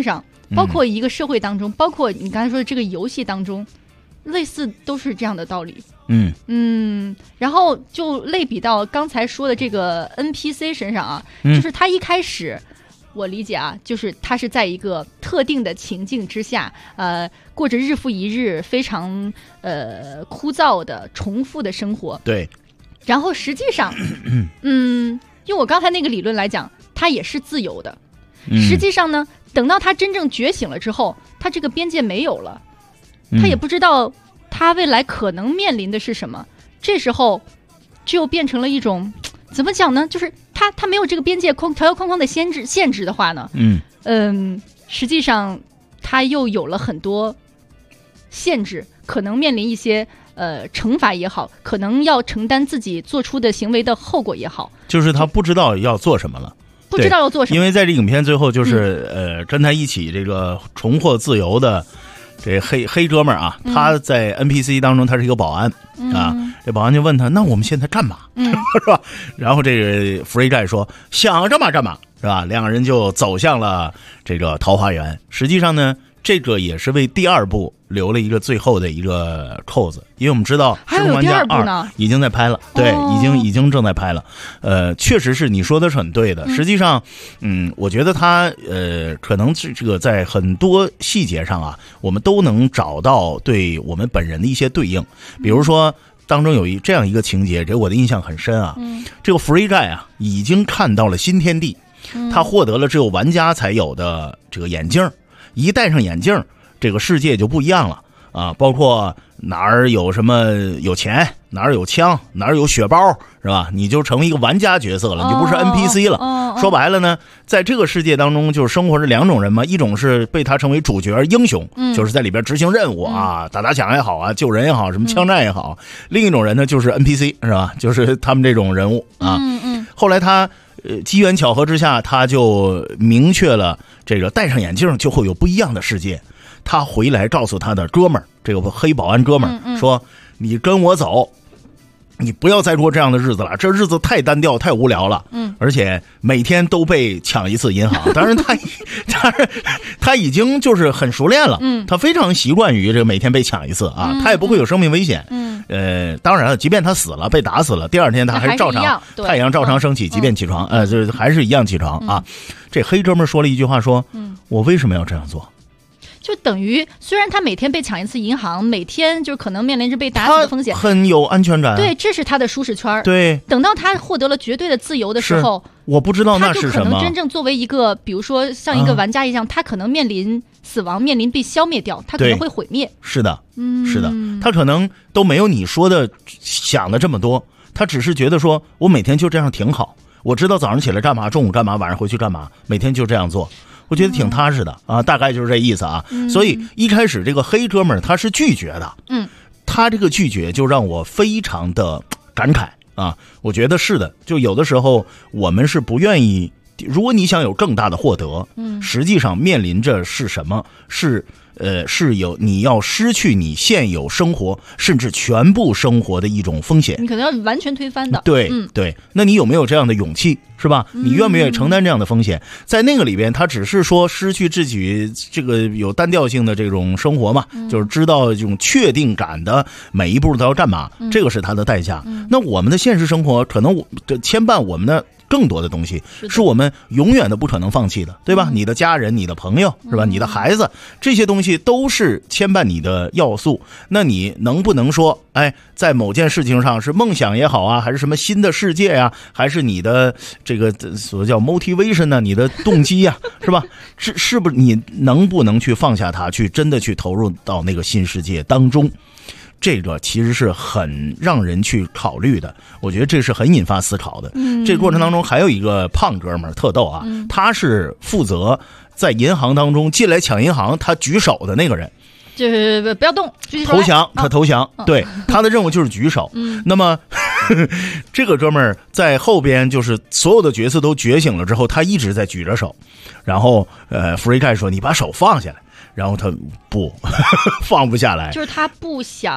包括一个社会当中，包括你刚才说的这个游戏当中，类似都是这样的道理。然后就类比到刚才说的这个 NPC 身上啊，就是他一开始我理解啊，就是他是在一个特定的情境之下，过着日复一日非常枯燥的重复的生活。 对。 然后实际上，用我刚才那个理论来讲，他也是自由的。实际上呢，等到他真正觉醒了之后，他这个边界没有了，他也不知道他未来可能面临的是什么。这时候就变成了一种怎么讲呢？就是他没有这个边界条条框框的限制的话呢，实际上他又有了很多限制，可能面临一些惩罚也好，可能要承担自己做出的行为的后果也好， 就是他不知道要做什么了。 不知道要做什么， 因为在这影片最后就是跟他一起这个重获自由的这黑哥们儿啊，他在 NPC 当中他是一个保安啊，这保安就问他，那我们现在干嘛？是吧？然后这个福瑞盖说想干嘛干嘛，是吧？两个人就走向了这个桃花源。实际上呢，这个也是为第二部留了一个最后的一个扣子，因为我们知道《时空玩家2》已经在拍了，对，已经正在拍了。确实是你说的是很对的。实际上，我觉得他可能这个在很多细节上啊，我们都能找到对我们本人的一些对应。比如说，当中有这样一个情节，给我的印象很深啊。这个福瑞盖啊，已经看到了新天地，他获得了只有玩家才有的这个眼镜。一戴上眼镜，这个世界就不一样了啊！包括哪儿有什么有钱，哪儿有枪，哪儿有血包，是吧？你就成为一个玩家角色了，你就不是 NPC 了。说白了呢，在这个世界当中，就是生活着两种人嘛，一种是被他称为主角英雄，就是在里边执行任务啊，打抢也好啊，救人也好，什么枪战也好。另一种人呢，就是 NPC， 是吧？就是他们这种人物啊。后来他。机缘巧合之下，他就明确了这个戴上眼镜就会有不一样的世界。他回来告诉他的哥们儿，这个黑保安哥们儿说：“你跟我走，你不要再过这样的日子了，这日子太单调太无聊了。而且每天都被抢一次银行。当然他已经就是很熟练了，他非常习惯于这个每天被抢一次啊，他也不会有生命危险。当然了，即便他死了被打死了，第二天他还照常太阳照常升起，即便起床，就是还是一样起床啊。这黑哥们说了一句话说：“我为什么要这样做？” 就等于虽然他每天被抢一次银行，每天就可能面临着被打死的风险， 很有安全感。 对，这是他的舒适圈。 对， 等到他获得了绝对的自由的时候， 我不知道那是什么。 他就可能真正作为一个，比如说像一个玩家一样，他可能面临死亡，面临被消灭掉，他可能会毁灭。 是的，是的，他可能都没有你说的想的这么多，他只是觉得说我每天就这样挺好，我知道早上起来干嘛，中午干嘛，晚上回去干嘛，每天就这样做。我觉得挺踏实的啊，大概就是这意思啊。所以一开始这个黑哥们儿他是拒绝的，他这个拒绝就让我非常的感慨啊。我觉得是的，就有的时候我们是不愿意，如果你想有更大的获得，实际上面临着是什么？是有你要失去你现有生活甚至全部生活的一种风险， 你可能要完全推翻的。 对，对，那你有没有这样的勇气，是吧？你愿不愿意承担这样的风险？在那个里边，他只是说失去自己这个有单调性的这种生活嘛，就是知道这种确定感的每一步都要干嘛，这个是他的代价。那我们的现实生活可能牵绊我们的更多的东西是我们永远都不可能放弃的，对吧？你的家人、你的朋友，是吧？你的孩子，这些东西都是牵绊你的要素。那你能不能说，在某件事情上是梦想也好啊，还是什么新的世界呀，还是你的这个所叫 motivation 呢？你的动机呀，是吧？是不是你能不能去放下它，去真的去投入到那个新世界当中？这个其实是很让人去考虑的，我觉得这是很引发思考的。这个过程当中还有一个胖哥们儿特逗啊，他是负责在银行当中进来抢银行，他举手的那个人， 就是不要动， 投降，他投降，对，他的任务就是举手。那么这个哥们儿在后边就是所有的角色都觉醒了之后，他一直在举着手，然后福瑞盖说：“你把手放下来。”然后他不放不下来， 就是他不想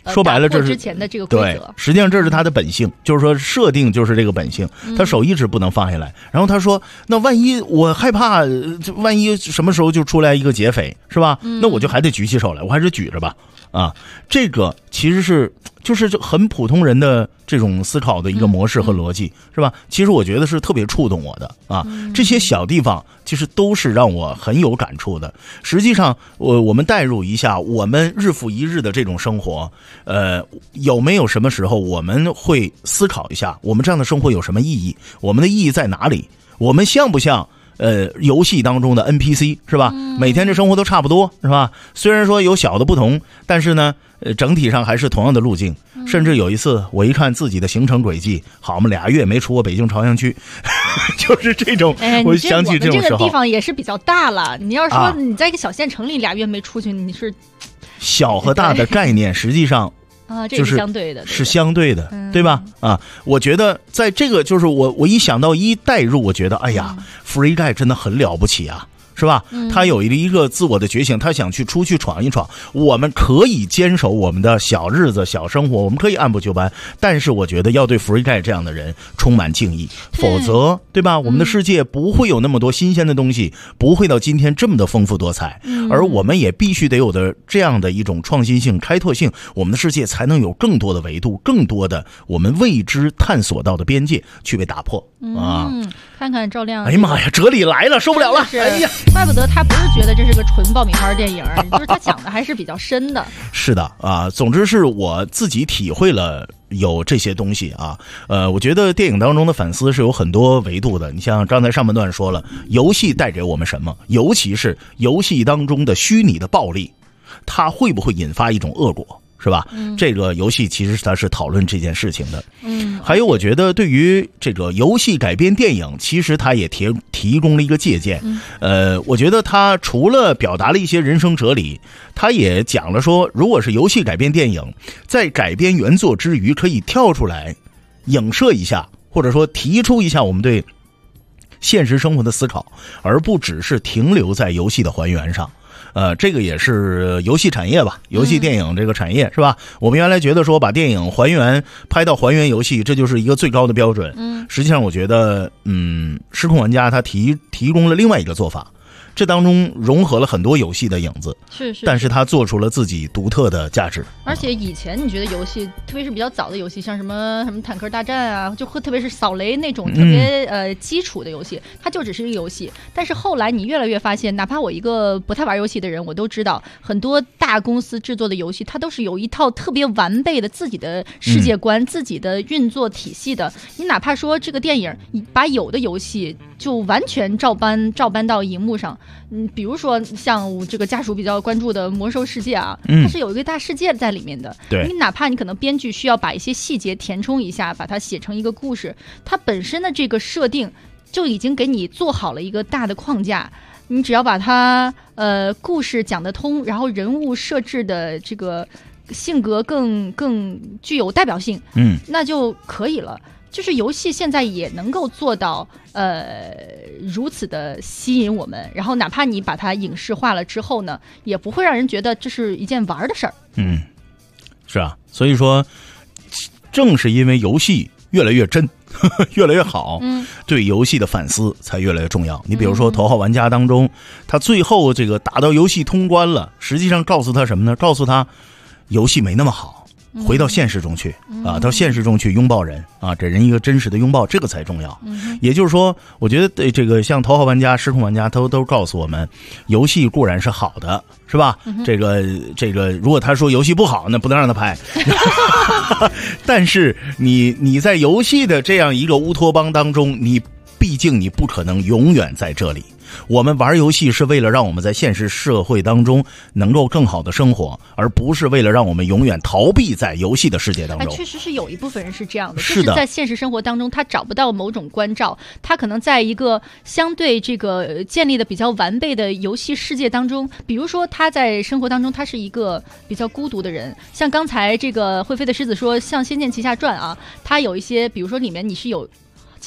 说白了这是之前的这个规则。 对，实际上这是他的本性，就是说设定就是这个本性，他手一直不能放下来。然后他说，那万一我害怕，万一什么时候就出来一个劫匪，是吧？那我就还得举起手来，我还是举着吧。啊，这个其实就是很普通人的这种思考的一个模式和逻辑，是吧？其实我觉得是特别触动我的啊。这些小地方其实都是让我很有感触的。实际上，我们代入一下，我们日复一日的这种生活，有没有什么时候我们会思考一下，我们这样的生活有什么意义？我们的意义在哪里？我们像不像游戏当中的 NPC 是吧？每天这生活都差不多是吧？虽然说有小的不同，但是呢，整体上还是同样的路径。甚至有一次，我一看自己的行程轨迹，好嘛，2月没出过北京朝阳区，就是这种。我想起这种时候， 这个地方也是比较大了。你要说你在一个小县城里2月没出去，你是小和大的概念，实际上。 这是相对的， 是相对的，对吧？我觉得在这个就是我一想到一代入，我觉得哎呀，Free Guy 真的很了不起啊，是吧？他有一个自我的觉醒，他想去出去闯一闯。我们可以坚守我们的小日子、小生活，我们可以按部就班，但是我觉得要对 Free Guy 这样的人充满敬意，否则，对吧？我们的世界不会有那么多新鲜的东西，不会到今天这么的丰富多彩。而我们也必须得有的这样的一种创新性、开拓性，我们的世界才能有更多的维度、更多的我们未知探索到的边界去被打破啊！ 看看赵亮， 哎呀妈呀，哲理来了，受不了了！哎呀， 怪不得他不是觉得这是个纯爆米花电影，就是他讲的还是比较深的。 是的啊，总之是我自己体会了有这些东西啊。我觉得电影当中的反思是有很多维度的。你像刚才上半段说了，游戏带给我们什么，尤其是游戏当中的虚拟的暴力，它会不会引发一种恶果？是吧？这个游戏其实它是讨论这件事情的。还有我觉得对于这个游戏改编电影，其实它也提供了一个借鉴。我觉得它除了表达了一些人生哲理，它也讲了说，如果是游戏改编电影，在改编原作之余，可以跳出来影射一下，或者说提出一下我们对现实生活的思考，而不只是停留在游戏的还原上。这个也是游戏产业吧，游戏电影这个产业是吧？我们原来觉得说把电影还原拍到还原游戏，这就是一个最高的标准。实际上我觉得，失控玩家他提供了另外一个做法。这当中融合了很多游戏的影子， 是， 但是他做出了自己独特的价值。 而且以前你觉得游戏，特别是比较早的游戏，像什么坦克大战啊，就特别是扫雷那种特别基础的游戏，它就只是一个游戏。但是后来你越来越发现，哪怕我一个不太玩游戏的人，我都知道很多大公司制作的游戏，它都是有一套特别完备的自己的世界观、自己的运作体系的。你哪怕说这个电影，把有的游戏就完全照搬到荧幕上。比如说像这个家属比较关注的魔兽世界啊，它是有一个大世界在里面的。 对， 你哪怕你可能编剧需要把一些细节填充一下，把它写成一个故事，它本身的这个设定就已经给你做好了一个大的框架，你只要把它故事讲得通，然后人物设置的这个性格更具有代表性，那就可以了。就是游戏现在也能够做到如此的吸引我们，然后哪怕你把它影视化了之后呢，也不会让人觉得这是一件玩的事儿。 是啊，所以说正是因为游戏越来越真越来越好，对游戏的反思才越来越重要。你比如说头号玩家当中，他最后这个打到游戏通关了，实际上告诉他什么呢？告诉他游戏没那么好，回到现实中去啊，到现实中去拥抱人啊，给人一个真实的拥抱，这个才重要。也就是说，我觉得这个像头号玩家、失控玩家都告诉我们，游戏固然是好的，是吧？这个，如果他说游戏不好，那不能让他拍。但是你在游戏的这样一个乌托邦当中，毕竟你不可能永远在这里。我们玩游戏是为了让我们在现实社会当中能够更好的生活，而不是为了让我们永远逃避在游戏的世界当中。 确实是有一部分人是这样的，就是在现实生活当中他找不到某种关照，他可能在一个相对这个建立的比较完备的游戏世界当中，比如说他在生活当中他是一个比较孤独的人，像刚才这个会飞的狮子说，像《仙剑奇侠传》啊，它有一些比如说里面你是有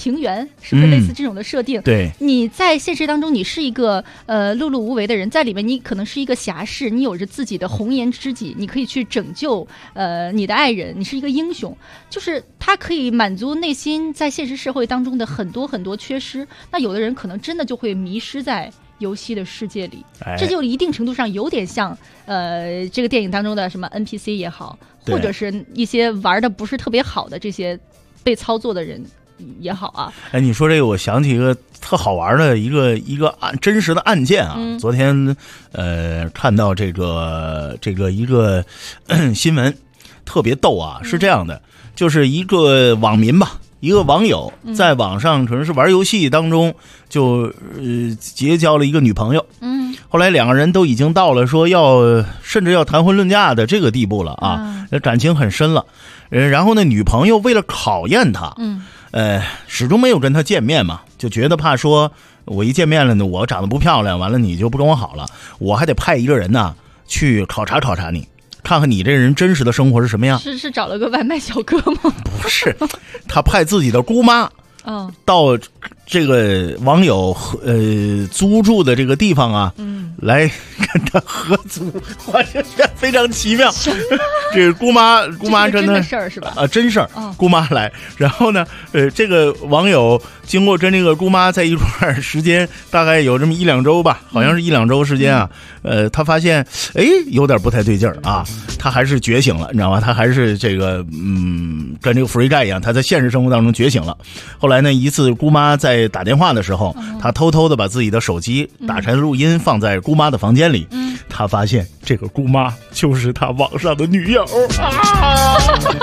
情缘，是不是类似这种的设定？ 对， 你在现实当中你是一个碌碌无为的人，在里面你可能是一个侠士，你有着自己的红颜知己，你可以去拯救你的爱人，你是一个英雄，就是它可以满足内心在现实社会当中的很多很多缺失。那有的人可能真的就会迷失在游戏的世界里，这就一定程度上有点像这个电影当中的什么 NPC 也好，或者是一些玩的不是特别好的这些被操作的人也好啊。 哎，你说这个我想起一个特好玩的一个真实的案件啊。昨天看到这个一个新闻特别逗啊，是这样的，就是一个网民吧，一个网友在网上可能是玩游戏当中就结交了一个女朋友，后来两个人都已经到了说甚至要谈婚论嫁的这个地步了啊，感情很深了。然后呢，女朋友为了考验他，始终没有跟他见面嘛，就觉得怕说我一见面了呢，我长得不漂亮，完了你就不跟我好了，我还得派一个人呢去考察考察你，看看你这人真实的生活是什么样。 是找了个外卖小哥吗？ 不是，他派自己的姑妈到这个网友租住的这个地方啊，来跟他合租，我觉得非常奇妙。这个姑妈真的事儿是吧？ 真事儿，姑妈来，然后呢，这个网友经过跟这个姑妈在一块儿时间大概有这么1-2周吧，好像是1-2周时间啊，他发现有点不太对劲儿啊，他还是觉醒了，你知道吗？他还是这个跟这个 Free Guy 一样，他在现实生活当中觉醒了。后来呢，一次姑妈在打电话的时候，他偷偷的把自己的手机打开录音放在姑妈的房间里，他发现这个姑妈就是他网上的女友啊。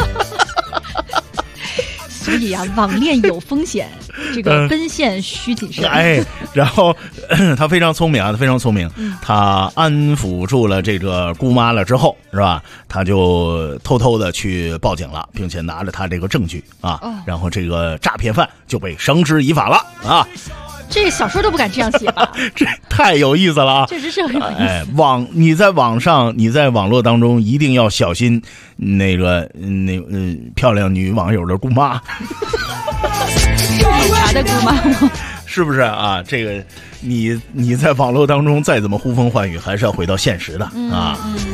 所以啊，网恋有风险，这个奔现需谨慎。 然后他非常聪明啊，他非常聪明，他安抚住了这个姑妈了之后，是吧？他就偷偷的去报警了，并且拿着他这个证据啊，然后这个诈骗犯就被绳之以法了啊。 这个小说都不敢这样写吧？ 这太有意思了啊！ 确实是很有意思。 你在网上，你在网络当中一定要小心那个漂亮女网友的姑妈。 是警察的姑妈吗？ 是不是啊？这个你在网络当中再怎么呼风唤雨，还是要回到现实的啊。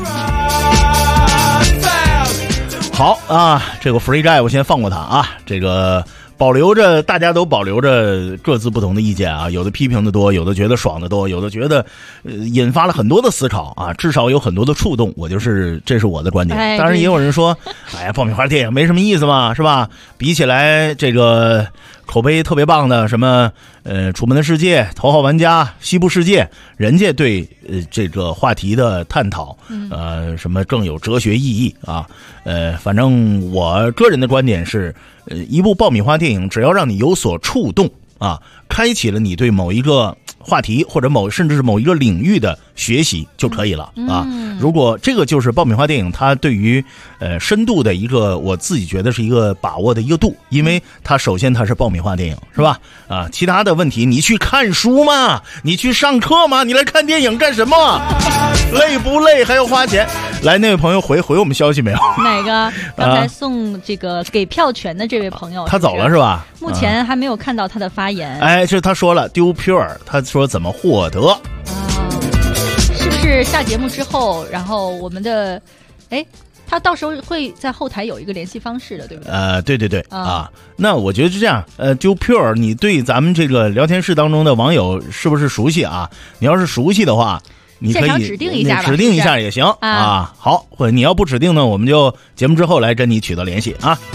好啊，这个 Free Guy 我先放过他啊，这个。大家都保留着各自不同的意见啊，有的批评的多，有的觉得爽的多，有的觉得引发了很多的思考啊，至少有很多的触动，这是我的观点。当然也有人说，爆米花电影没什么意思嘛，是吧？比起来这个口碑特别棒的什么楚门的世界、头号玩家、西部世界，人家对这个话题的探讨什么更有哲学意义啊。反正我个人的观点是，一部爆米花电影只要让你有所触动啊，开启了你对某一个话题或者甚至是某一个领域的学习就可以了啊。如果这个就是爆米花电影它对于深度的一个，我自己觉得是一个把握的一个度，因为它首先它是爆米花电影，是吧？啊，其他的问题你去看书吗？你去上课吗？你来看电影干什么？累不累？还要花钱？来，那位朋友回我们消息没有？ 哪个？刚才送这个给票权的这位朋友， 他走了是吧？ 目前还没有看到他的发言。 这他说了丢 Pure， 他说怎么获得？ 是不是下节目之后，然后我们的他到时候会在后台有一个联系方式的，对不对？ 对啊。那我觉得是这样，丢 Pure， 你对咱们这个聊天室当中的网友是不是熟悉啊？你要是熟悉的话，你可以现场指定一下吧， 指定一下也行啊。好，或者你要不指定呢，我们就节目之后来跟你取得联系啊。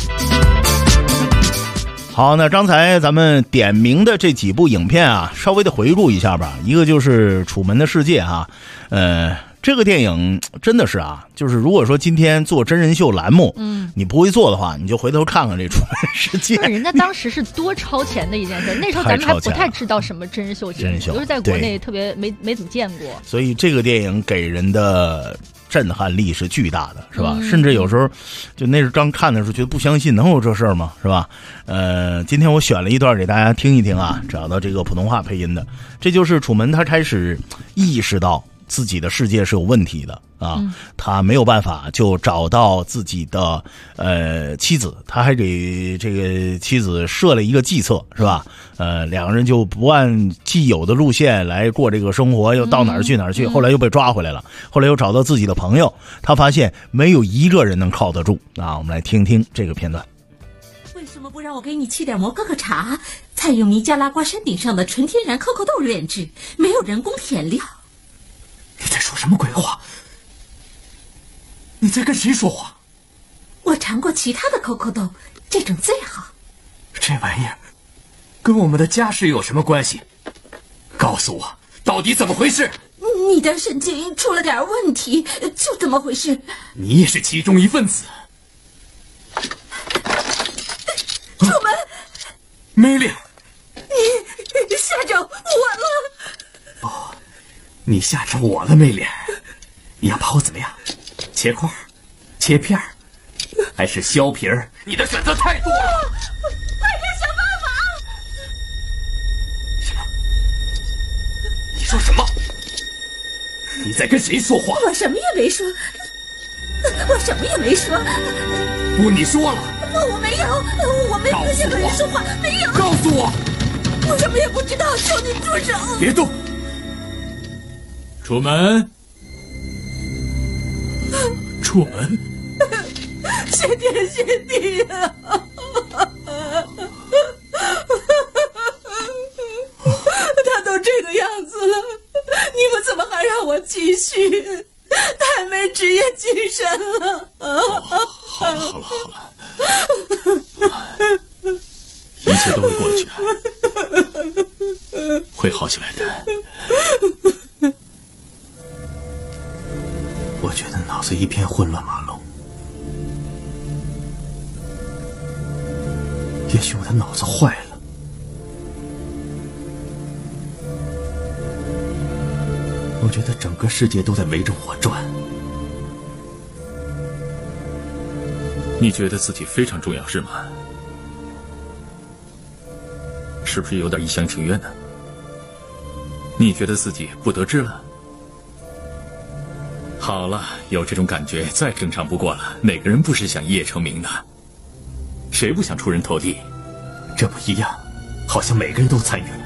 好，那刚才咱们点名的这几部影片啊，稍微的回顾一下吧。一个就是《楚门的世界》啊，这个电影真的是啊，就是如果说今天做真人秀栏目，你不会做的话，你就回头看看这《楚门世界》。 人家当时是多超前的一件事，那时候咱们还不太知道什么真人秀节目，都是在国内特别没怎么见过。 所以这个电影给人的震撼力是巨大的，是吧？甚至有时候就那时刚看的时候觉得不相信能有这事儿吗？是吧？今天我选了一段给大家听一听啊，找到这个普通话配音的，这就是楚门他开始意识到自己的世界是有问题的啊，他没有办法就找到自己的妻子，他还给这个妻子设了一个计策，是吧？两个人就不按既有的路线来过这个生活，又到哪儿去哪儿去，后来又被抓回来了，后来又找到自己的朋友，他发现没有一个人能靠得住啊！我们来听听这个片段。 为什么不让我给你沏点摩格格茶，采用尼加拉瓜山顶上的纯天然可可豆炼制，没有人工填料？ 你在说什么鬼话？你在跟谁说话？ 我尝过其他的可可豆，这种最好。 这玩意儿跟我们的家世有什么关系？告诉我，到底怎么回事？ 你的神经出了点问题，就这么回事。 你也是其中一份子。 出门， 梅丽， 你吓着我了。 哦，你吓着我了，梅丽。你要把我怎么样？切块、切片还是削皮儿？你的选择太多了。 快点想办法！ 什么？你说什么？你在跟谁说话？ 我什么也没说，我什么也没说。 不，你说了。 我没有，我没有跟任何人说话，没有。 告诉我， 我什么也不知道，求你住手！ 别动！ 出门，出门！ 谢天谢地啊！他都这个样子了，你们怎么还让我继续？太没职业精神了！ 好了好了好了。一切都会过去，会好起来的。 我觉得脑子一片混乱马龙，也许我的脑子坏了。我觉得整个世界都在围着我转。 你觉得自己非常重要是吗？是不是有点一厢情愿呢？你觉得自己不得志了？好了，有这种感觉再正常不过了。哪个人不是想一夜成名的？谁不想出人头地？ 这不一样，好像每个人都参与了。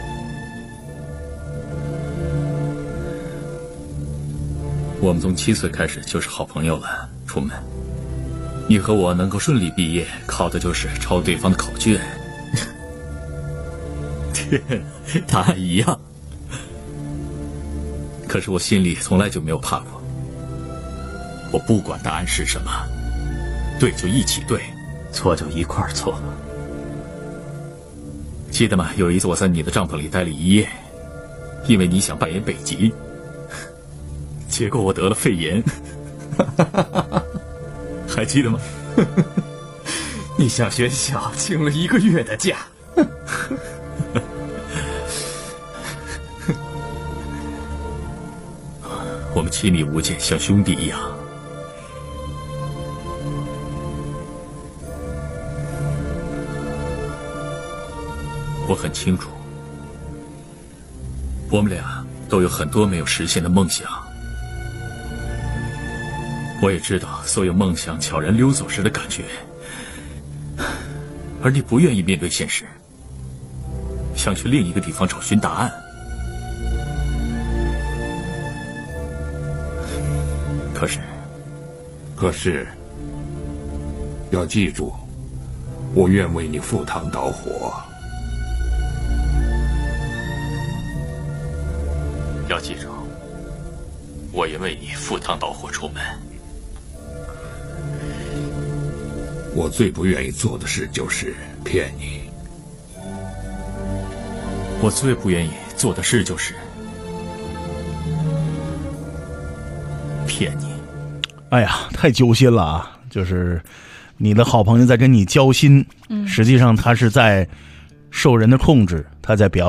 我们从7岁开始就是好朋友了，出门。你和我能够顺利毕业，靠的就是抄对方的考卷。 答案一样。 可是我心里从来就没有怕过。我不管答案是什么，对就一起对， 错就一块错。 记得吗？有一次我在你的帐篷里待了1夜，因为你想扮演北极，结果我得了肺炎。还记得吗？ 你向学校请了1个月的假。 我们亲密无间，像兄弟一样。我很清楚，我们俩都有很多没有实现的梦想。我也知道所有梦想悄然溜走时的感觉，而你不愿意面对现实，想去另一个地方找寻答案。 可是，要记住，我愿为你赴汤蹈火。 要记住，我也为你赴汤蹈火出门。 我最不愿意做的事就是骗你。 我最不愿意做的事就是骗你。 哎呀，太揪心了啊！就是你的好朋友在跟你交心，实际上他是在受人的控制，他在表演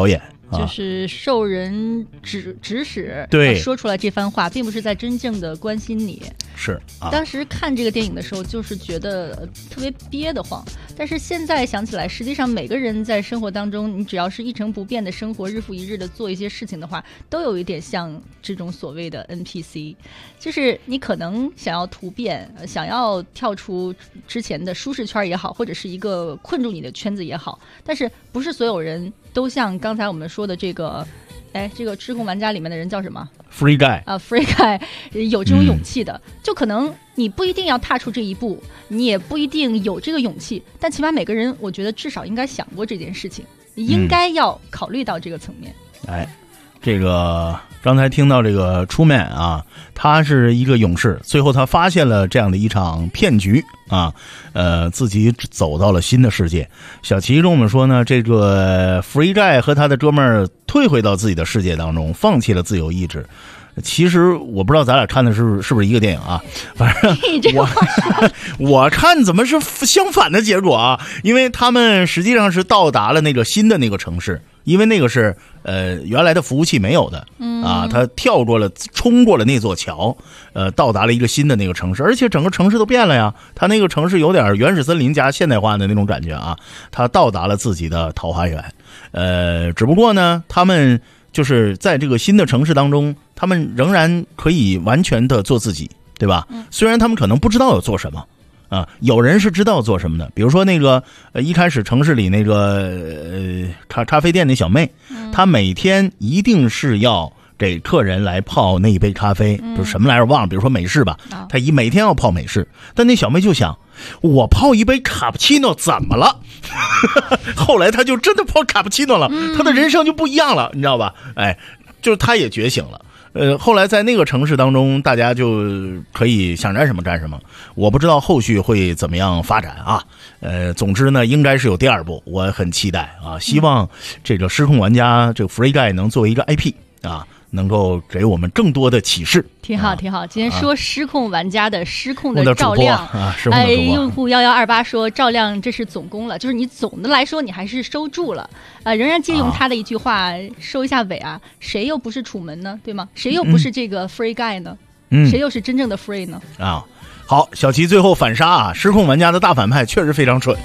就是受人指使， 对， 说出来这番话，并不是在真正的关心你。 是啊， 当时看这个电影的时候，就是觉得特别憋得慌。但是现在想起来，实际上每个人在生活当中，你只要是一成不变的生活，日复一日的做一些事情的话，都有一点像这种所谓的 NPC， 就是你可能想要突变，想要跳出之前的舒适圈也好，或者是一个困住你的圈子也好，但是不是所有人都像刚才我们说的这个，这个失控玩家里面的人叫什么 ？Free Guy 啊 ，Free Guy 有这种勇气的，就可能你不一定要踏出这一步，你也不一定有这个勇气，但起码每个人，我觉得至少应该想过这件事情，应该要考虑到这个层面。 这个刚才听到这个出面啊，他是一个勇士，最后他发现了这样的一场骗局啊，自己走到了新的世界。小齐跟我们说呢，这个 Free Guy 和他的哥们儿退回到自己的世界当中，放弃了自由意志。其实我不知道咱俩看的是不是一个电影啊，反正我看怎么是相反的结果啊，因为他们实际上是到达了那个新的那个城市，因为那个是原来的服务器没有的啊，他冲过了那座桥，到达了一个新的那个城市，而且整个城市都变了呀，他那个城市有点原始森林加现代化的那种感觉啊，他到达了自己的桃花源，只不过呢，他们就是在这个新的城市当中，他们仍然可以完全的做自己，对吧？虽然他们可能不知道要做什么啊，有人是知道做什么的，比如说那个一开始城市里那个咖啡店那小妹，她每天一定是要给客人来泡那一杯咖啡，比如什么来着忘了，比如说美式吧，她每天要泡美式，但那小妹就想，我泡一杯卡布奇诺怎么了？后来她就真的泡卡布奇诺了，她的人生就不一样了，你知道吧？就是她也觉醒了。后来在那个城市当中，大家就可以想干什么干什么。我不知道后续会怎么样发展啊。总之呢，应该是有第二部，我很期待啊。希望这个失控玩家这个 Free Guy 能作为一个 IP 啊，能够给我们更多的启示。 挺好，挺好。今天说失控玩家的失控的赵亮用户1128说赵亮这是总攻了，就是你总的来说你还是收住了仍然借用他的一句话收一下尾啊，谁又不是楚门呢，对吗？谁又不是这个 Free Guy 呢？谁又是真正的 Free 呢？ 好，小齐最后反杀啊，失控玩家的大反派确实非常蠢。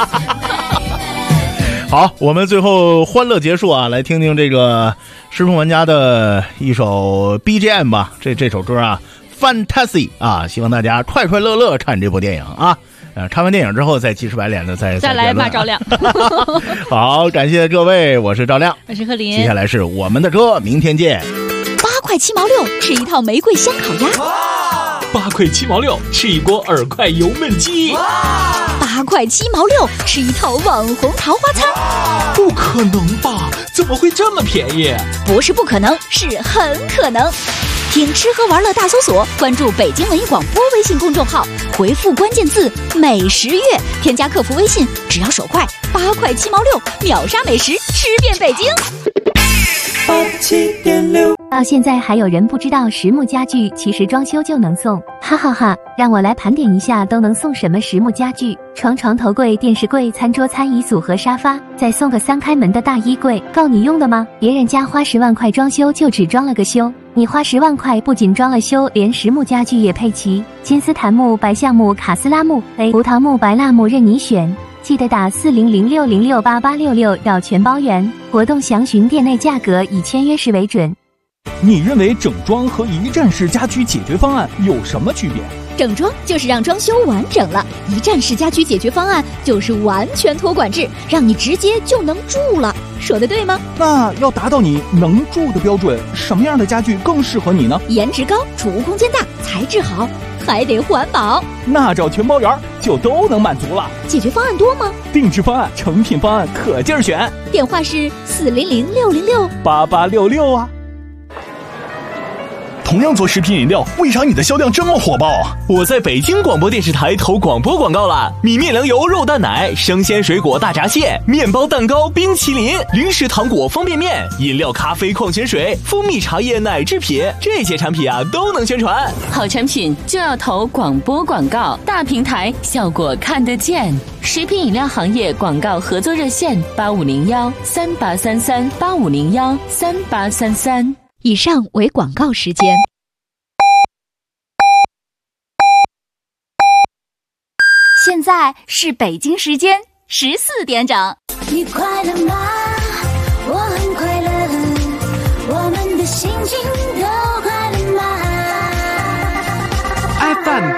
好，我们最后欢乐结束啊，来听听这个失控玩家的一首 BGM 吧。这首歌啊 Fantasy 啊，希望大家快快乐乐看这部电影啊。看完电影之后再鸡翅白脸的再来骂赵亮。 好，感谢各位，我是赵亮， 我是贺林。 接下来是我们的歌，明天见。 8块7毛6是一套玫瑰香烤鸭。 8块7毛6是一锅耳快油焖鸡。 8块7毛6是一套网红桃花餐。 不可能吧？怎么会这么便宜？ 不是不可能，是很可能。听吃喝玩乐大搜索，关注北京文艺广播微信公众号，回复关键字美食月，添加客服微信，只要手快，8块7毛6，秒杀美食，吃遍北京。 87.6。到现在还有人不知道实木家具其实装修就能送，哈哈哈！让我来盘点一下都能送什么实木家具：床、头柜、电视柜、餐桌、餐椅组和沙发，再送个3开门的大衣柜，够你用的吗？别人家花10万块装修就只装了个修，你花10万块不仅装了修，连实木家具也配齐，金丝檀木、白橡木、卡斯拉木、葡萄木、白蜡木任你选。记得打4006068866要全包圆，活动详询店内价格，以签约时为准。 你认为整装和一站式家居解决方案有什么区别？ 整装就是让装修完整了，一站式家居解决方案就是完全托管制，让你直接就能住了。说的对吗？ 那要达到你能住的标准，什么样的家具更适合你呢？ 颜值高，储物空间大，材质好，还得环保。 那找全包圆就都能满足了。 解决方案多吗？ 定制方案、成品方案可劲儿选。 电话是400-606-8866 啊。 同样做食品饮料，为啥你的销量这么火爆啊？ 我在北京广播电视台投广播广告了，米面粮油肉蛋奶、生鲜水果大闸蟹、面包蛋糕、冰淇淋、零食糖果方便面、饮料咖啡矿泉水、蜂蜜茶叶奶制品，这些产品啊都能宣传。 好产品就要投广播广告，大平台效果看得见。食品饮料行业广告合作热线8501-3833-8501-3833。 以上为广告时间。现在是北京时间14点整。 你快乐吗？我很快乐，我们的心情都快乐吗 ？FM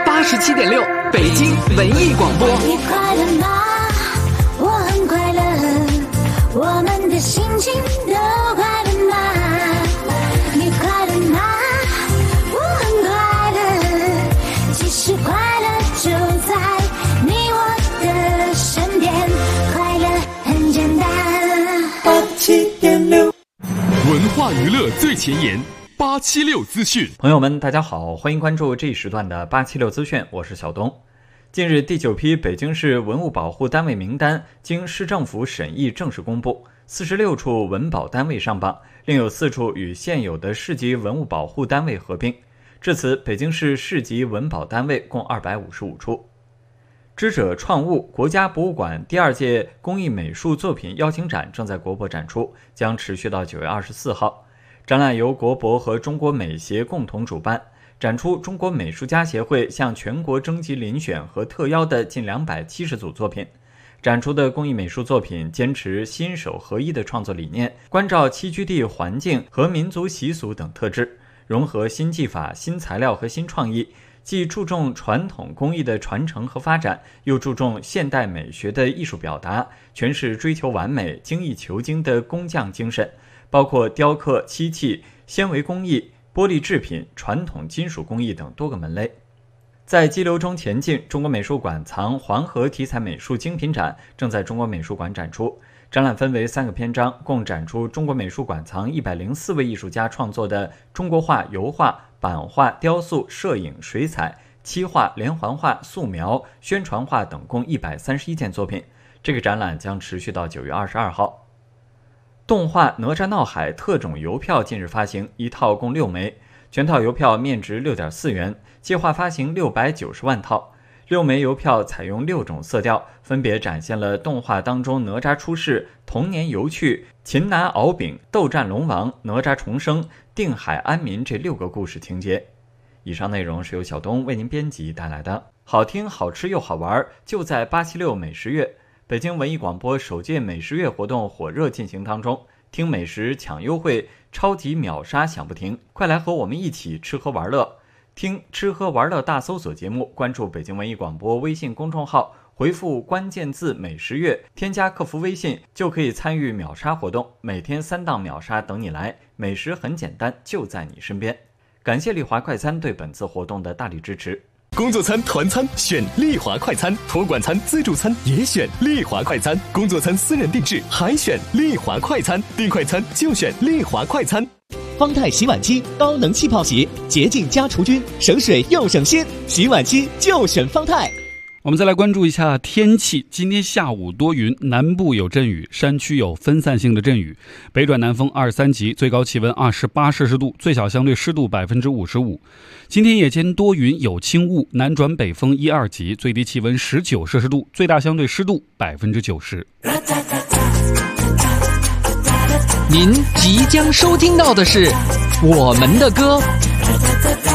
87.6，北京文艺广播。 你快乐吗？我很快乐，我们的心情都快乐吗？你快乐吗？我很快乐，其实快乐就在你我的身边，快乐很简单。87.6， 文化娱乐最前沿，876资讯。 朋友们，大家好，欢迎关注这一时段的876资讯，我是小东。近日，第9批北京市文物保护单位名单经市政府审议正式公布，46处文保单位上榜，另有4处与现有的市级文物保护单位合并。至此，北京市市级文保单位共255处。知者创物国家博物馆第2届工艺美术作品邀请展正在国博展出，将持续到9月24号。展览由国博和中国美协共同主办，展出中国美术家协会向全国征集遴选和特邀的近270组作品。展出的工艺美术作品坚持心手合一的创作理念，关照栖居地环境和民族习俗等特质，融合新技法、新材料和新创意，既注重传统工艺的传承和发展，又注重现代美学的艺术表达，诠释追求完美、精益求精的工匠精神，包括雕刻、漆器、纤维工艺、玻璃制品、传统金属工艺等多个门类。在激流中前进，中国美术馆藏黄河题材美术精品展正在中国美术馆展出。展览分为3个篇章，共展出中国美术馆藏104位艺术家创作的中国画、油画、版画、雕塑、摄影、水彩、漆画、连环画、素描、宣传画等共131件作品。这个展览将持续到9月22号。动画《哪吒闹海》特种邮票近日发行，一套共6枚，全套邮票面值6.4元，计划发行690万套。6枚邮票采用6种色调，分别展现了动画当中哪吒出世、童年游趣、擒拿敖丙、斗战龙王、哪吒重生、定海安民这6个故事情节。以上内容是由小东为您编辑带来的，好听、好吃又好玩，就在876美食月。北京文艺广播首届美食月活动火热进行当中，听美食抢优惠，超级秒杀享不停，快来和我们一起吃喝玩乐。听吃喝玩乐大搜索节目，关注北京文艺广播微信公众号，回复关键字美食月，添加客服微信就可以参与秒杀活动，每天3档秒杀等你来，美食很简单，就在你身边。感谢丽华快餐对本次活动的大力支持。 工作餐、团餐选丽华快餐，托管餐、自助餐也选丽华快餐，工作餐私人定制还选丽华快餐，订快餐就选丽华快餐。 方太洗碗机高能气泡洗，洁净加除菌，省水又省心，洗碗机就选方太。 我们再来关注一下天气。今天下午多云，南部有阵雨，山区有分散性的阵雨，北转南风2、3级，最高气温28摄氏度，最小相对湿度55%。今天夜间多云有轻雾，南转北风1、2级，最低气温19摄氏度，最大相对湿度90%。 您即将收听到的是我们的歌。